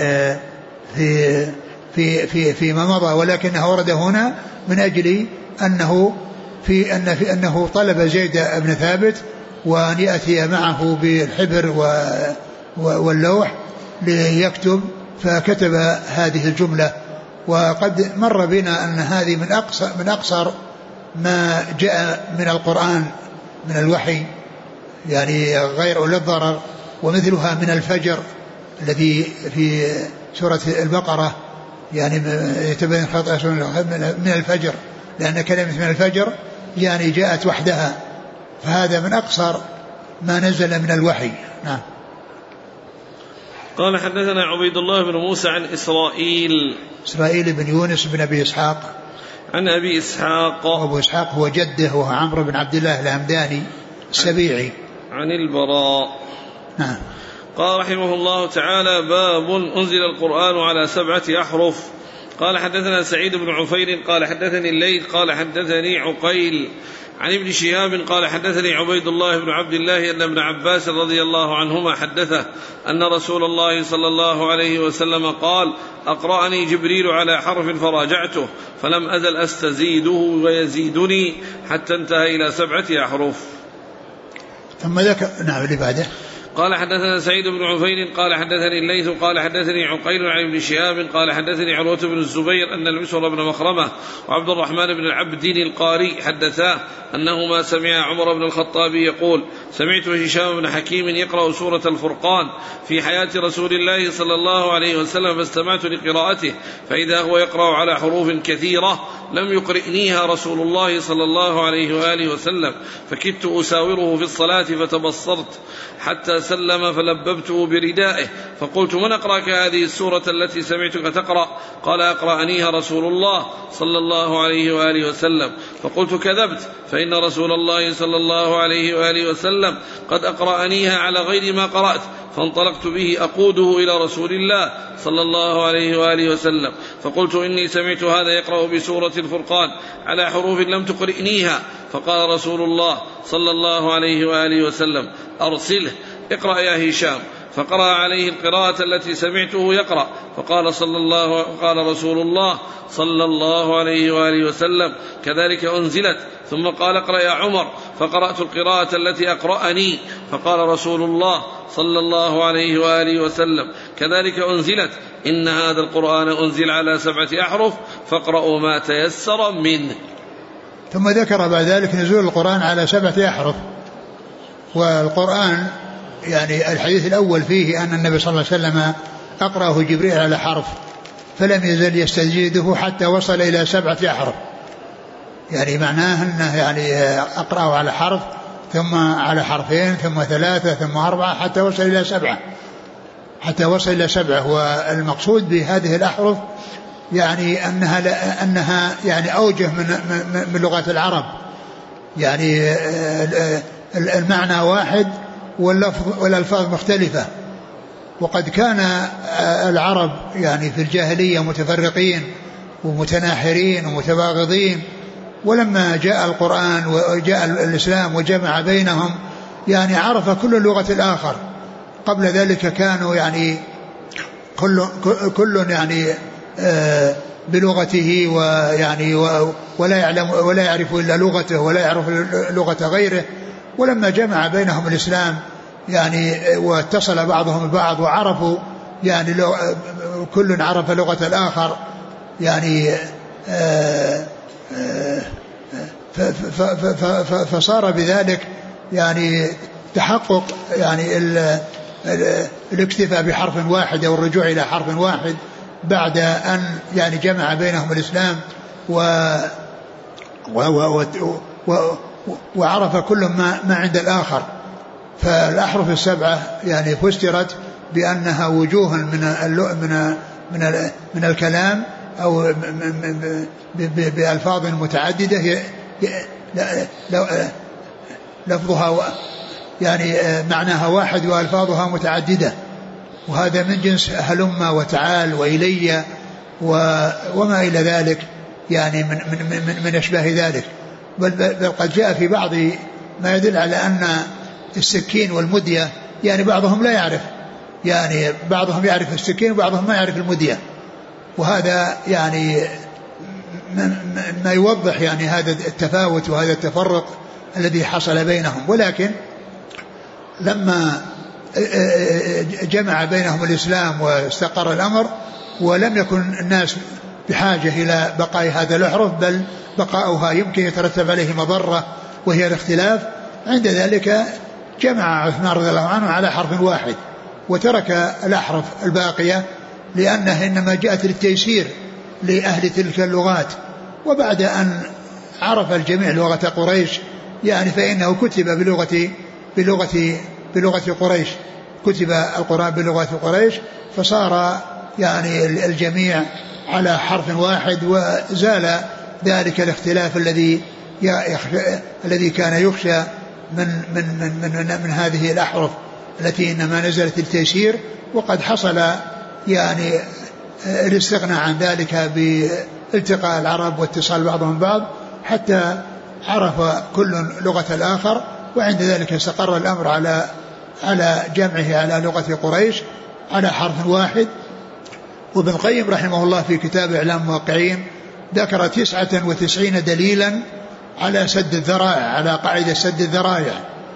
فيما مضى، ولكنه ورد هنا من أجل أنه طلب زيد بن ثابت وأن يأتي معه بالحبر واللوح ليكتب، فكتب هذه الجملة. وقد مر بنا أن هذه من أقصر ما جاء من القرآن من الوحي يعني غير أولي الضرر، ومثلها من الفجر الذي في سورة البقرة يعني يتبين خطأ من الفجر، لأن كلمة من الفجر يعني جاءت وحدها، فهذا من أقصر ما نزل من الوحي. نعم. قال حدثنا عبيد الله بن موسى عن إسرائيل بن يونس بن أبي إسحاق عن أبي إسحاق، وأبو إسحاق هو جده وهو عمرو بن عبد الله الهمداني السبيعي عن البراء. نعم. قال رحمه الله تعالى: باب أنزل القرآن على 7 أحرف. قال حدثنا سعيد بن عفير قال حدثني الليث قال حدثني عقيل عن ابن شهاب قال حدثني عبيد الله بن عبد الله أن ابن عباس رضي الله عنهما حدثه أن رسول الله صلى الله عليه وسلم قال: أقرأني جبريل على حرف فراجعته فلم أزل أستزيده ويزيدني حتى انتهى إلى 7 أحرف. ثم ذكر نعم اللي بعده. قال حدثنا سعيد بن عفير قال حدثني الليث قال حدثني عقيل عن ابن شهاب قال حدثني عروة بن الزبير أن المسور بن مخرمة وعبد الرحمن بن العبد القاري حدثا أنهما سمع عمر بن الخطاب يقول: سمعت هشام بن حكيم يقرأ سورة الفرقان في حياة رسول الله صلى الله عليه وسلم، فاستمعت لقراءته فإذا هو يقرأ على حروف كثيرة لم يقرئنيها رسول الله صلى الله عليه وآله وسلم، فكدت أساوره في الصلاة فتبصرت حتى سلم فلببته بردائه فقلت: من أقرأك هذه السورة التي سمعتك تقرأ؟ قال: أقرأنيها رسول الله صلى الله عليه وآله وسلم. فقلت: كذبت، فإن رسول الله صلى الله عليه وآله وسلم قد أقرأنيها على غير ما قرأت. فانطلقت به أقوده إلى رسول الله صلى الله عليه وآله وسلم فقلت: إني سمعت هذا يقرأ بسورة الفرقان على حروف لم تقرئنيها. فقال رسول الله صلى الله عليه وآله وسلم: أرسله، اقرأ يا هشام. فقرأ عليه القراءة التي سمعته يقرأ. فقال رسول الله صلى الله عليه وآله وسلم: كذلك أنزلت. ثم قال: اقرأ يا عمر. فقرأت القراءة التي أقرأني. فقال رسول الله صلى الله عليه وآله وسلم: كذلك أنزلت. إن هذا القرآن أنزل على 7 أحرف فاقرأوا ما تيسر منه. ثم ذكر بعد ذلك نزول القرآن على 7 أحرف. والقرآن يعني الحديث الأول فيه أن النبي صلى الله عليه وسلم أقرأه جبريل على حرف فلم يزل يستزيده حتى وصل إلى 7 أحرف، يعني معناه أنه يعني أقرأه على حرف ثم على حرفين ثم 3 ثم 4 حتى وصل إلى 7. والمقصود بهذه الأحرف يعني أنها يعني أوجه من لغة العرب، يعني المعنى واحد والألفاظ مختلفة. وقد كان العرب يعني في الجاهلية متفرقين ومتناحرين ومتباغضين، ولما جاء القرآن وجاء الإسلام وجمع بينهم يعني عرف كل لغة الآخر. قبل ذلك كانوا يعني كل يعني بلغته ويعني ولا يعرف إلا لغته ولا يعرف لغة غيره. ولما جمع بينهم الإسلام يعني واتصل بعضهم ببعض وعرفوا يعني كل عرف لغة الآخر يعني فصار بذلك يعني تحقق يعني الاكتفاء بحرف واحد أو الرجوع إلى حرف واحد بعد أن يعني جمع بينهم الإسلام وعرف كل ما عند الآخر. فالأحرف السبعة يعني فسرت بأنها وجوه من الكلام أو بألفاظ متعددة لفظها يعني معناها واحد وألفاظها متعددة، وهذا من جنس هلم وتعال وإلي وما إلى ذلك يعني من أشباه ذلك. بل قد جاء في بعض ما يدل على أن السكين والمدية يعني بعضهم لا يعرف، يعني بعضهم يعرف السكين وبعضهم ما يعرف المدية، وهذا يعني ما يوضح يعني هذا التفاوت وهذا التفرق الذي حصل بينهم. ولكن لما جمع بينهم الإسلام واستقر الأمر ولم يكن الناس بحاجة إلى بقاء هذا الأحرف، بل بقاؤها يمكن يترتب عليه مضرة وهي الاختلاف، عند ذلك جمع عثمان رضي الله عنه على حرف واحد وترك الأحرف الباقية، لأنها إنما جاءت للتيسير لأهل تلك اللغات. وبعد أن عرف الجميع لغة قريش يعني فإنه كتب بلغة قريش، كتب القرآن بلغة قريش، فصار يعني الجميع على حرف واحد، وزال ذلك الاختلاف الذي كان يخشى من هذه الأحرف التي إنما نزلت التيسير. وقد حصل يعني الاستغناء عن ذلك بالتقاء العرب واتصال بعضهم بعض حتى عرف كل لغة الآخر، وعند ذلك استقر الأمر على جمعه على لغة قريش على حرف واحد. وابن القيم رحمه الله في كتاب إعلام الموقعين ذكر 99 دليلا على سد الذرائع، على قاعدة سد الذرائع،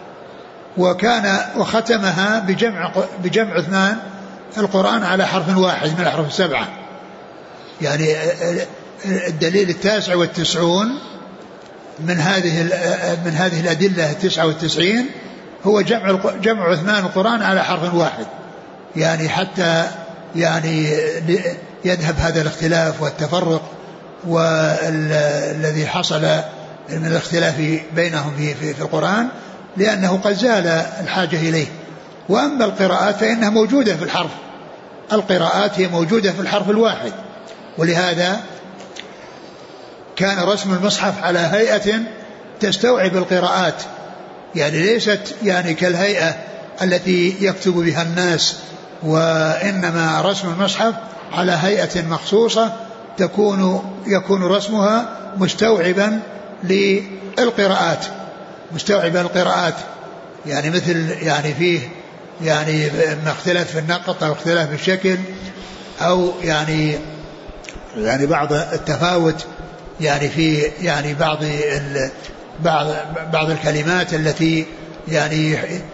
وختمها بجمع عثمان القرآن على حرف واحد من الأحرف السبعة. يعني الدليل 99 من هذه الأدلة 99 هو جمع عثمان القرآن على حرف واحد، يعني حتى يعني يذهب هذا الاختلاف والتفرق والذي حصل من الاختلاف بينهم في القرآن، لأنه قد زال الحاجة إليه. وأما القراءات فإنها موجودة في الحرف، القراءات هي موجودة في الحرف الواحد، ولهذا كان رسم المصحف على هيئة تستوعب القراءات، يعني ليست يعني كالهيئة التي يكتب بها الناس، وإنما رسم المصحف على هيئة مخصوصة يكون رسمها مستوعبا للقراءات، مستوعبا القراءات، يعني مثل يعني فيه يعني ما اختلف في النقط أو اختلاف في الشكل أو يعني بعض التفاوت يعني في يعني بعض الكلمات التي يعني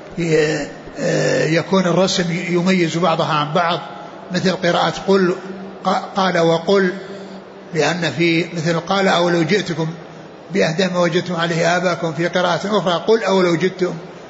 يكون الرسم يميز بعضها عن بعض، مثل قراءة قال وقل، لأن في مثل قال أو لو جئتكم بأهدى ما وجدتم عليه آباكم، في قراءة أخرى قل أو لو جئتم،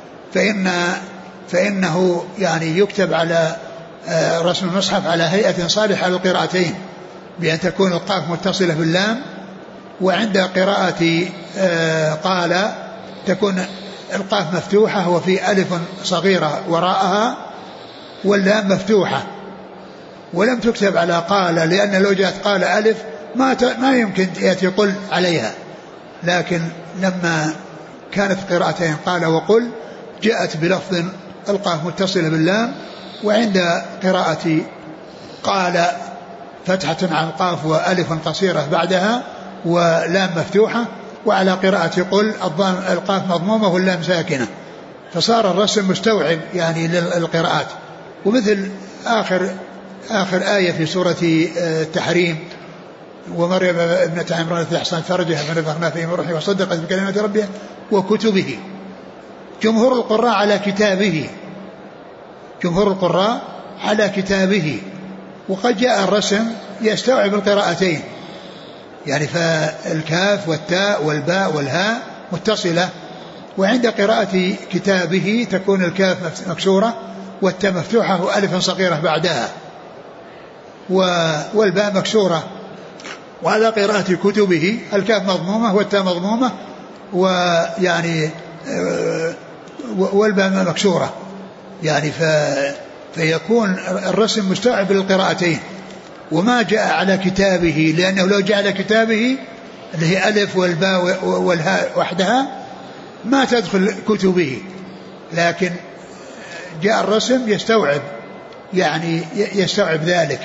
فإنه يعني يكتب على رسم المصحف على هيئة صالحة للقراءتين، بأن تكون القاف متصلة باللام، وعند قراءة قال تكون القاف مفتوحة وفي ألف صغيرة وراءها واللام مفتوحة، ولم تكتب على قال، لأن لو جاءت قال ألف ما يمكن يأتي قل عليها، لكن لما كانت قراءتين قال وقل جاءت بلفظ القاف متصلة باللام، وعند قراءة قال فتحة على القاف وألف قصيرة بعدها ولام مفتوحة، وعلى قراءة قل القاف مضمومة واللام ساكنة، فصار الرسم مستوعب يعني للقراءات. ومثل آخر آية في سورة التحريم ومريم ابنة عمران التي أحصنت فرجها فنفخنا فيه من روحنا وصدقت بكلمات ربها وكتبه. جمهور القراء على كتابه، وقد جاء الرسم يستوعب القراءتين، يعني فالكاف والتاء والباء والهاء متصلة، وعند قراءة كتابه تكون الكاف مكسورة والتاء مفتوحة وألف صغيرة بعدها والباء مكسورة. وعلى قراءة كتبه الكاف مضمومة والتاء مضمومة ويعني والباء مكسورة يعني فيكون الرسم مستوعب للقراءتين، وما جاء على كتابه، لأنه لو جاء على كتابه اللي هي ألف والباء والهاء وحدها ما تدخل كتبه، لكن جاء الرسم يستوعب يعني يستوعب ذلك،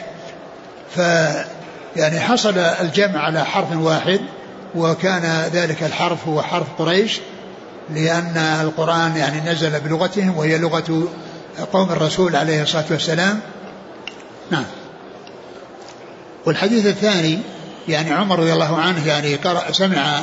يعني حصل الجمع على حرف واحد، وكان ذلك الحرف هو حرف قريش، لأن القرآن يعني نزل بلغتهم وهي لغة قوم الرسول عليه الصلاة والسلام. نعم. والحديث الثاني يعني عمر رضي الله عنه يعني سمع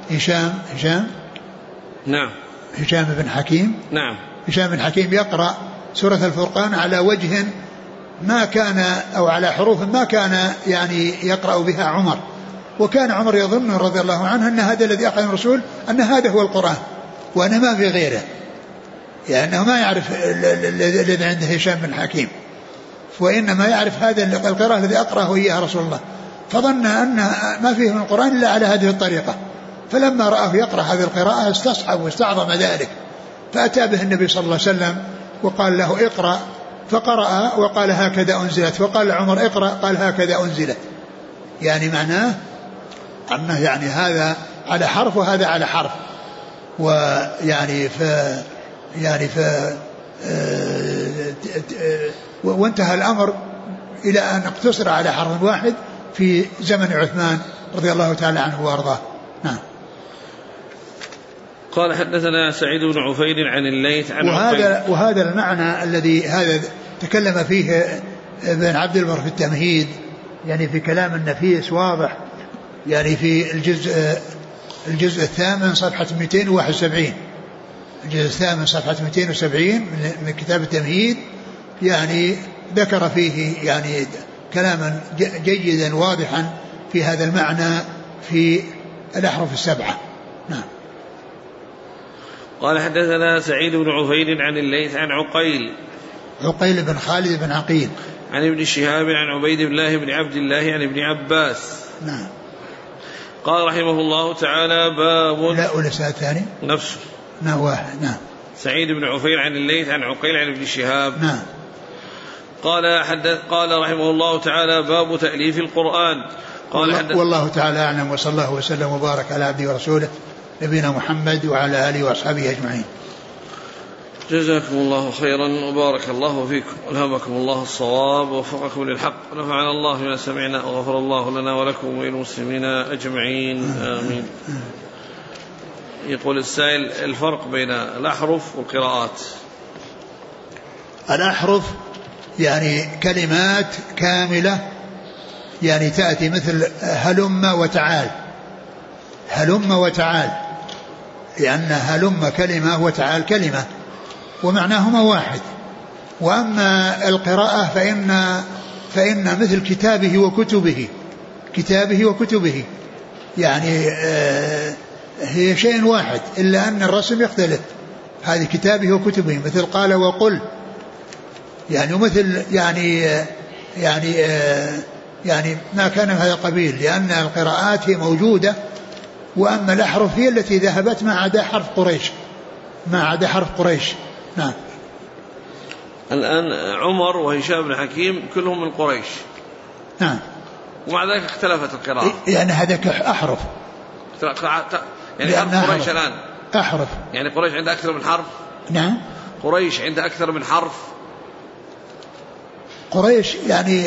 هشام بن حكيم هشام بن حكيم يقرأ سورة الفرقان على وجه ما كان أو على حروف ما كان يعني يقرأ بها عمر، وكان عمر يظن رضي الله عنه أن هذا الذي أخذ الرسول أن هذا هو القرآن وأن ما في غيره، لأنه ما يعرف الذي عنده هشام بن حكيم، وإنما يعرف هذا القراءة الذي أقرأه إياها رسول الله، فظن أن ما فيه من القرآن إلا على هذه الطريقة، فلما رآه يقرأ هذه القراءة استصحب واستعظم ذلك، فأتى به النبي صلى الله عليه وسلم وقال له اقرأ، فقرأ وقال هكذا أنزلت، وقال عمر اقرأ قال هكذا أنزلت، يعني معناه أنه يعني هذا على حرف وهذا على حرف، ويعني وانتهى الأمر إلى أن اقتصر على حرف واحد في زمن عثمان رضي الله تعالى عنه وأرضاه. نعم. قال حدثنا سعيد بن عفير عن الليث عن وهذا المعنى الذي هذا تكلم فيه ابن عبد البر في التمهيد، يعني في كلام النفيس واضح، يعني في الجزء الثامن صفحة 271، الجزء الثامن صفحة 270 من كتاب التمهيد، يعني ذكر فيه يعني كلاما جيدا واضحا في هذا المعنى في الأحرف السبعة. نعم. قال حدثنا سعيد بن عفير عن الليث عن عقيل بن خالد بن عقيل عن ابن شهاب عن عبيد الله بن عبد الله عن ابن عباس. نعم. قال رحمه الله تعالى باب لا ولسان ثاني نفسه. نعم واحد. نعم. سعيد بن عفير عن الليث عن عقيل عن ابن شهاب. نعم. قال رحمه الله تعالى باب تأليف القرآن. قال والله تعالى أعلم، وصلى الله وسلم وبارك على عبده ورسوله نبينا محمد وعلى آله وأصحابه أجمعين. جزاكم الله خيرا وبارك الله فيكم، ألهمكم الله الصواب ووفقكم للحق، ونفعنا الله بما سمعنا وغفر الله لنا ولكم وللمسلمين أجمعين آمين. يقول السائل الفرق بين الأحرف والقراءات. الأحرف يعني كلمات كاملة، يعني تأتي مثل هلم وتعال، هلم وتعال، لأن هلم كلمة وتعال كلمة ومعناهما واحد. وأما القراءة فإن مثل كتابه وكتبه يعني هي شيء واحد، إلا أن الرسم يختلف، هذه كتابه وكتبه، مثل قال وقل، يعني ومثل يعني ما كان من هذا القبيل، لأن القراءات هي موجودة، وأما الأحرف هي التي ذهبت ما عدا حرف قريش. نعم. الآن عمر وهشام بن حكيم كلهم من قريش. نعم. ومع ذلك اختلفت القراءة، يعني هذاك أحرف، يعني حرف قريش الآن أحرف، يعني قريش عندها أكثر من حرف. نعم. قريش عندها أكثر من حرف. قريش يعني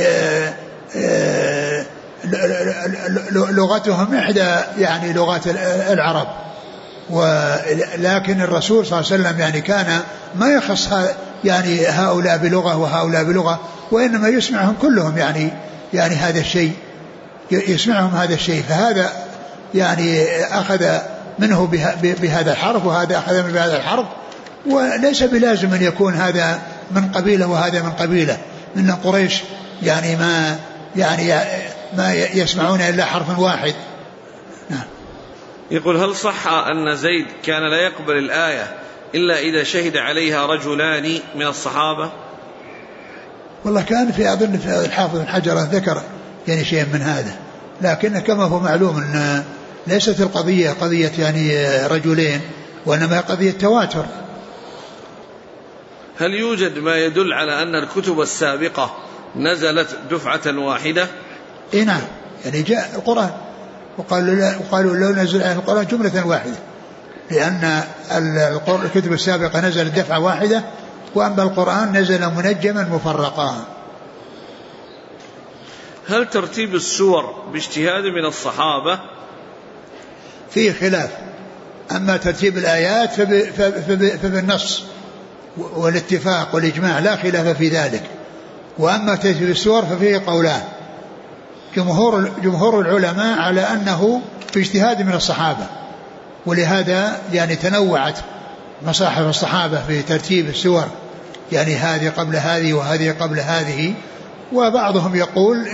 لغتهم إحدى يعني لغات العرب، ولكن الرسول صلى الله عليه وسلم يعني كان ما يخص يعني هؤلاء بلغة وهؤلاء بلغة، وإنما يسمعهم كلهم يعني هذا الشيء، يسمعهم هذا الشيء، فهذا يعني أخذ منه بهذا الحرف، وهذا أخذ منه بهذا الحرف، وليس بلازم أن يكون هذا من قبيلة وهذا من قبيلة، من قريش يعني ما يسمعون إلا حرف واحد. نعم. يقول هل صح أن زيد كان لا يقبل الآية إلا إذا شهد عليها رجلان من الصحابة؟ والله كان في أظن في الحافظ بن حجر ذكر يعني شيء من هذا، لكن كما هو معلوم ليست القضية قضية يعني رجلين، وإنما قضية تواتر. هل يوجد ما يدل على أن الكتب السابقة نزلت دفعة واحدة؟ نعم، يعني جاء القرآن وقالوا لو نزل عليه القرآن جملة واحدة، لأن الكتب السابقة نزلت دفعة واحدة، وأما القرآن نزل منجما مفرقا. هل ترتيب السور باجتهاد من الصحابة؟ فيه خلاف، أما ترتيب الآيات فبالنص والاتفاق والإجماع لا خلاف في ذلك، وأما ترتيب السور ففيه قولان. جمهور العلماء على أنه باجتهاد من الصحابة، ولهذا يعني تنوعت مصاحف الصحابة في ترتيب السور، يعني هذه قبل هذه وهذه قبل هذه. وبعضهم يقول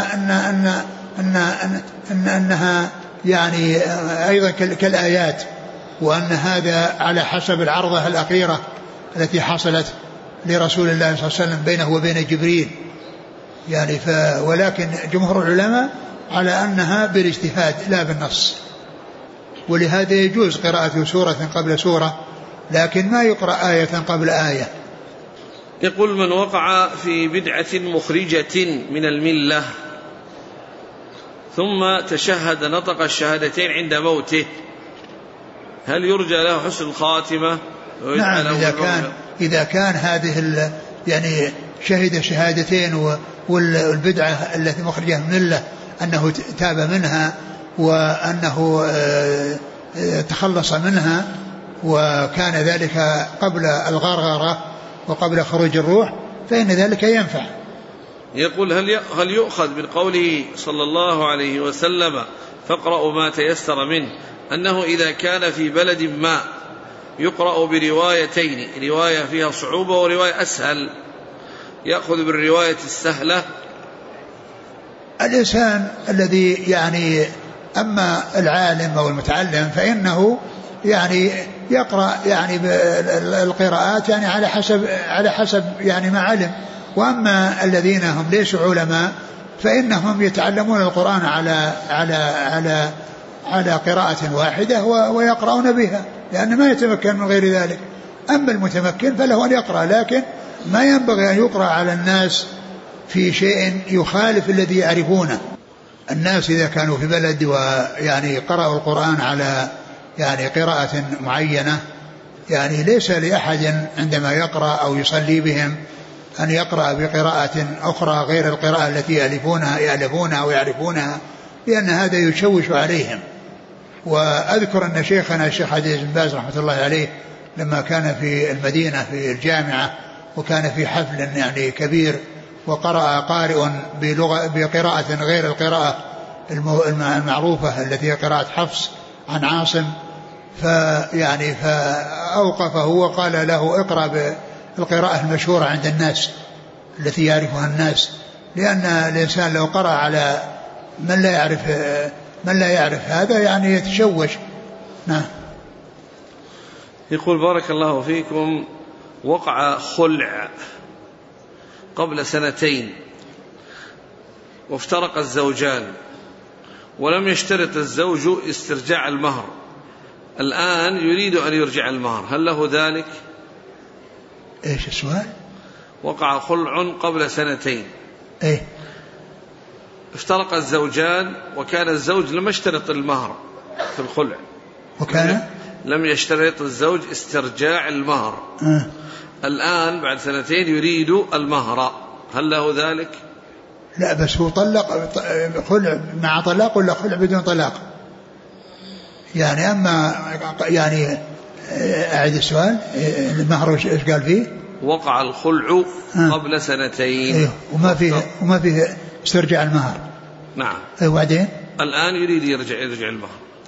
أنها يعني أيضا كالآيات، وأن هذا على حسب العرضة الأخيرة التي حصلت لرسول الله صلى الله عليه وسلم بينه وبين جبريل يعني. ولكن جمهور العلماء على أنها بالاجتهاد لا بالنص، ولهذا يجوز قراءة سورة قبل سورة، لكن ما يقرأ آية قبل آية. يقول: من وقع في بدعة مخرجة من الملة ثم تشهد نطق الشهادتين عند موته، هل يرجى له حسن الخاتمة؟ نعم، إذا كان هذه يعني شهد شهادتين والبدعة التي مخرجة من الملة أنه تاب منها وأنه تخلص منها، وكان ذلك قبل الغرغرة وقبل خروج الروح، فإن ذلك ينفع. يقول: هل يؤخذ من قوله صلى الله عليه وسلم فاقرأوا ما تيسر منه أنه إذا كان في بلد ما يقرأ بروايتين، رواية فيها صعوبة ورواية أسهل، يأخذ بالرواية السهلة؟ الإنسان الذي يعني أما العالم أو المتعلم فإنه يعني يقرأ يعني القراءات يعني على حسب يعني ما علم، وأما الذين هم ليسوا علماء فإنهم يتعلمون القرآن على قراءة واحدة ويقرؤون بها، لأن ما يتمكن من غير ذلك. أما المتمكن فله أن يقرأ، لكن ما ينبغي أن يقرأ على الناس في شيء يخالف الذي يعرفونه. الناس إذا كانوا في بلد ويعني قرأوا القرآن على يعني قراءة معينة، يعني ليس لأحد عندما يقرأ أو يصلي بهم أن يقرأ بقراءة أخرى غير القراءة التي يألفونها ويعرفونها، لأن هذا يشوش عليهم. وأذكر أن شيخنا الشيخ عبد العزيز بن باز رحمة الله عليه لما كان في المدينة في الجامعة وكان في حفل يعني كبير، وقرأ قارئ بقراءة غير القراءة المعروفة التي هي قراءة حفص عن عاصم، فيعني فأوقفه وقال له: اقرأ بالقراءة المشهورة عند الناس التي يعرفها الناس، لأن الإنسان لو قرأ على من لا يعرف هذا يعني يتشوش. نعم. يقول: بارك الله فيكم، وقع خلع قبل 2 وافترق الزوجان ولم يشترط الزوج استرجاع المهر، الآن يريد أن يرجع المهر، هل له ذلك؟ إيش السؤال؟ وقع خلع قبل 2 إيه؟ افترق الزوجان وكان الزوج لم يشترط المهر في الخلع، وكان لم يشترط الزوج استرجاع المهر، الآن بعد 2 يريد المهر، هل له ذلك؟ لا، بس هو طلق خلع مع طلاق ولا خلع بدون طلاق؟ يعني أما يعني أعيد السؤال، المهر ايش قال فيه؟ وقع الخلع قبل 2 إيه؟ وما فيه استرجاع المهر. نعم. وبعدين الآن يريد يرجع المهر.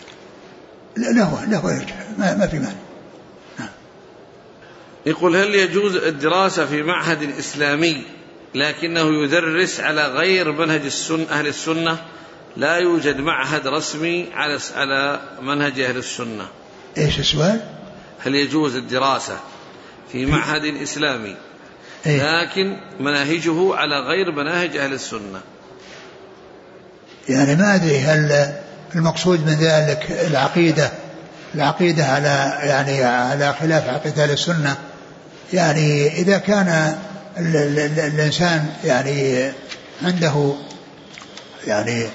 لا هو يرجع، ما في مانع. نعم. يقول: هل يجوز الدراسة في معهد إسلامي لكنه يدرس على غير منهج أهل السنة، لا يوجد معهد رسمي على منهج أهل السنة؟ إيش السؤال؟ هل يجوز الدراسة في معهد إسلامي لكن مناهجه على غير مناهج أهل السنة؟ يعني ما أدري هل المقصود من ذلك العقيدة على يعني على خلاف عقيدة أهل السنة. يعني إذا كان الإنسان يعني عنده يعني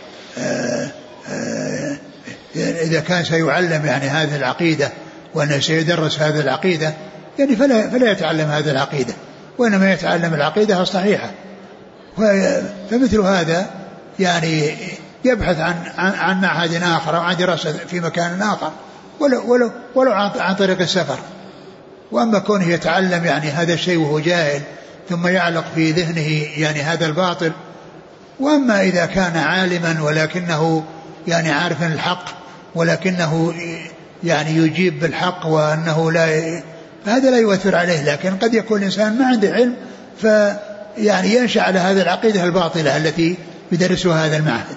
إذا كان سيعلم يعني هذه العقيدة وأنه سيدرس هذه العقيدة يعني فلا يتعلم هذه العقيدة، وإنما يتعلم العقيدة الصحيحة. فمثل هذا يعني يبحث عن معهد آخر أو عن دراسة في مكان آخر ولو عن طريق السفر. وأما كونه يتعلم يعني هذا الشيء وهو جاهل ثم يعلق في ذهنه يعني هذا الباطل. وأما إذا كان عالما ولكنه يعني عارف الحق ولكنه يعني يجيب بالحق وأنه فهذا لا يؤثر عليه. لكن قد يكون الإنسان ما عنده علم فيعني ينشأ على هذه العقيدة الباطلة التي يدرسها هذا المعهد.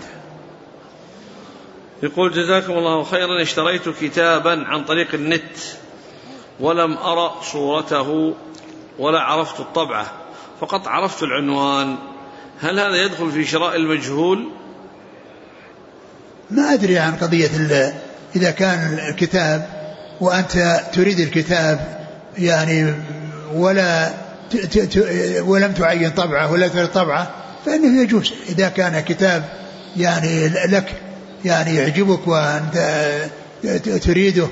يقول جزاكم الله خيرا، اشتريت كتابا عن طريق النت ولم أرى صورته ولا عرفت الطبعة، فقط عرفت العنوان، هل هذا يدخل في شراء المجهول؟ ما أدري عن قضية إذا كان الكتاب وأنت تريد الكتاب يعني ولم تعين طبعه ولا تريد طبعه فإنه يجوز. إذا كان كتاب يعني لك يعني يعجبك وأنت تريده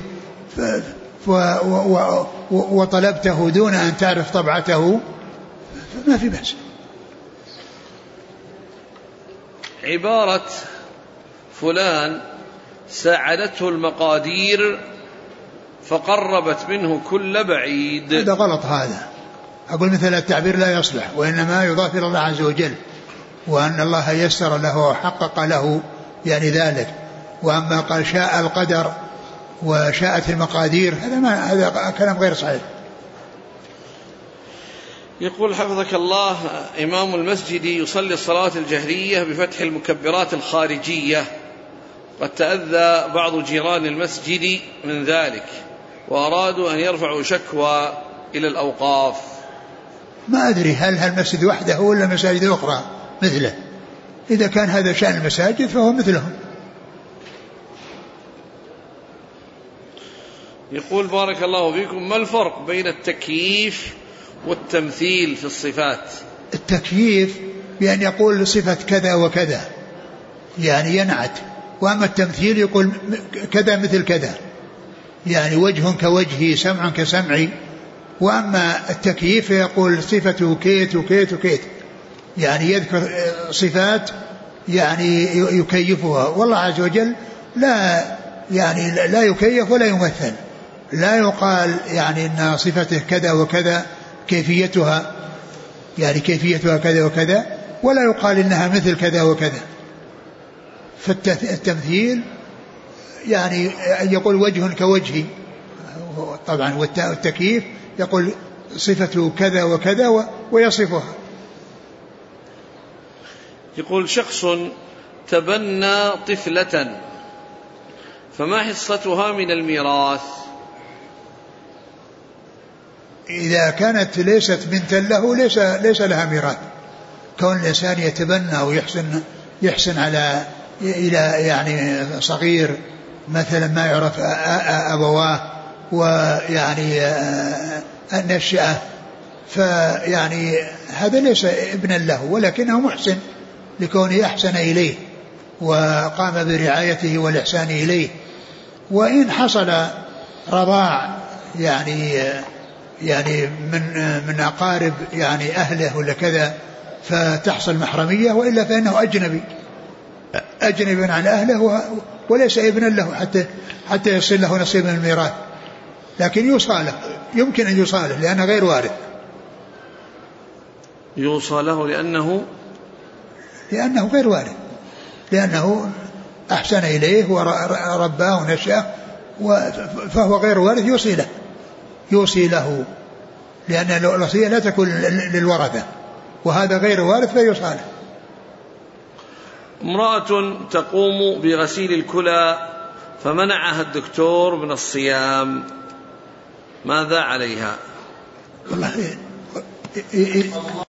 وطلبته دون أن تعرف طبعته ما في بأس. عبارة فلان ساعدته المقادير فقربت منه كل بعيد، هذا غلط. هذا أقول مثل التعبير لا يصلح، وإنما يضاف إلى الله عز وجل، وأن الله يسر له وحقق له يعني ذلك. وأما قال شاء القدر وشاءت المقادير هذا كلام غير صحيح. يقول حفظك الله، إمام المسجد يصلي الصلاة الجهرية بفتح المكبرات الخارجية، قد تأذى بعض جيران المسجد من ذلك وأرادوا أن يرفعوا شكوى إلى الأوقاف. ما أدري هل المسجد وحده ولا مساجد أخرى مثله. إذا كان هذا شأن المساجد فهو مثلهم. يقول بارك الله فيكم، ما الفرق بين التكييف والتمثيل في الصفات؟ التكييف بأن يقول صفة كذا وكذا يعني ينعت، وأما التمثيل يقول كذا مثل كذا يعني وجه كوجهي سمع كسمعي. وأما التكييف يقول صفته كيت وكيت وكيت يعني يذكر صفات يعني يكيفها. والله عز وجل لا يكيف ولا يمثل. لا يقال يعني أن صفته كذا وكذا كيفيتها يعني كيفيتها كذا وكذا، ولا يقال إنها مثل كذا وكذا. فالتمثيل يعني يقول وجه كوجهي طبعا، والتكييف يقول صفته كذا وكذا ويصفها. يقول شخص تبنى طفلة فما حصتها من الميراث؟ إذا كانت ليست بنتا له ليس لها ميراث. كون الإنسان يتبنى ويحسن إلى يعني صغير مثلا ما يعرف أبواه ويعني النشأة، فيعني هذا ليس ابنا له ولكنه محسن لكونه أحسن إليه وقام برعايته والإحسان إليه. وإن حصل رضاع يعني من أقارب يعني أهله ولا كذا فتحصل محرمية، وإلا فإنه أجنبي عن أهله وليس ابنا له حتى يصل له نصيب من الميراث. لكن يوصى يمكن أن يوصى له لأنه غير وارث. يوصى له لأنه غير وارث، لأنه أحسن إليه ورباه ونشأه فهو غير وارث. يوصي له لأن الوصية لا تكون للورثة، وهذا غير وارث فيوصى له. امرأة تقوم بغسيل الكلى فمنعها الدكتور من الصيام، ماذا عليها؟ والله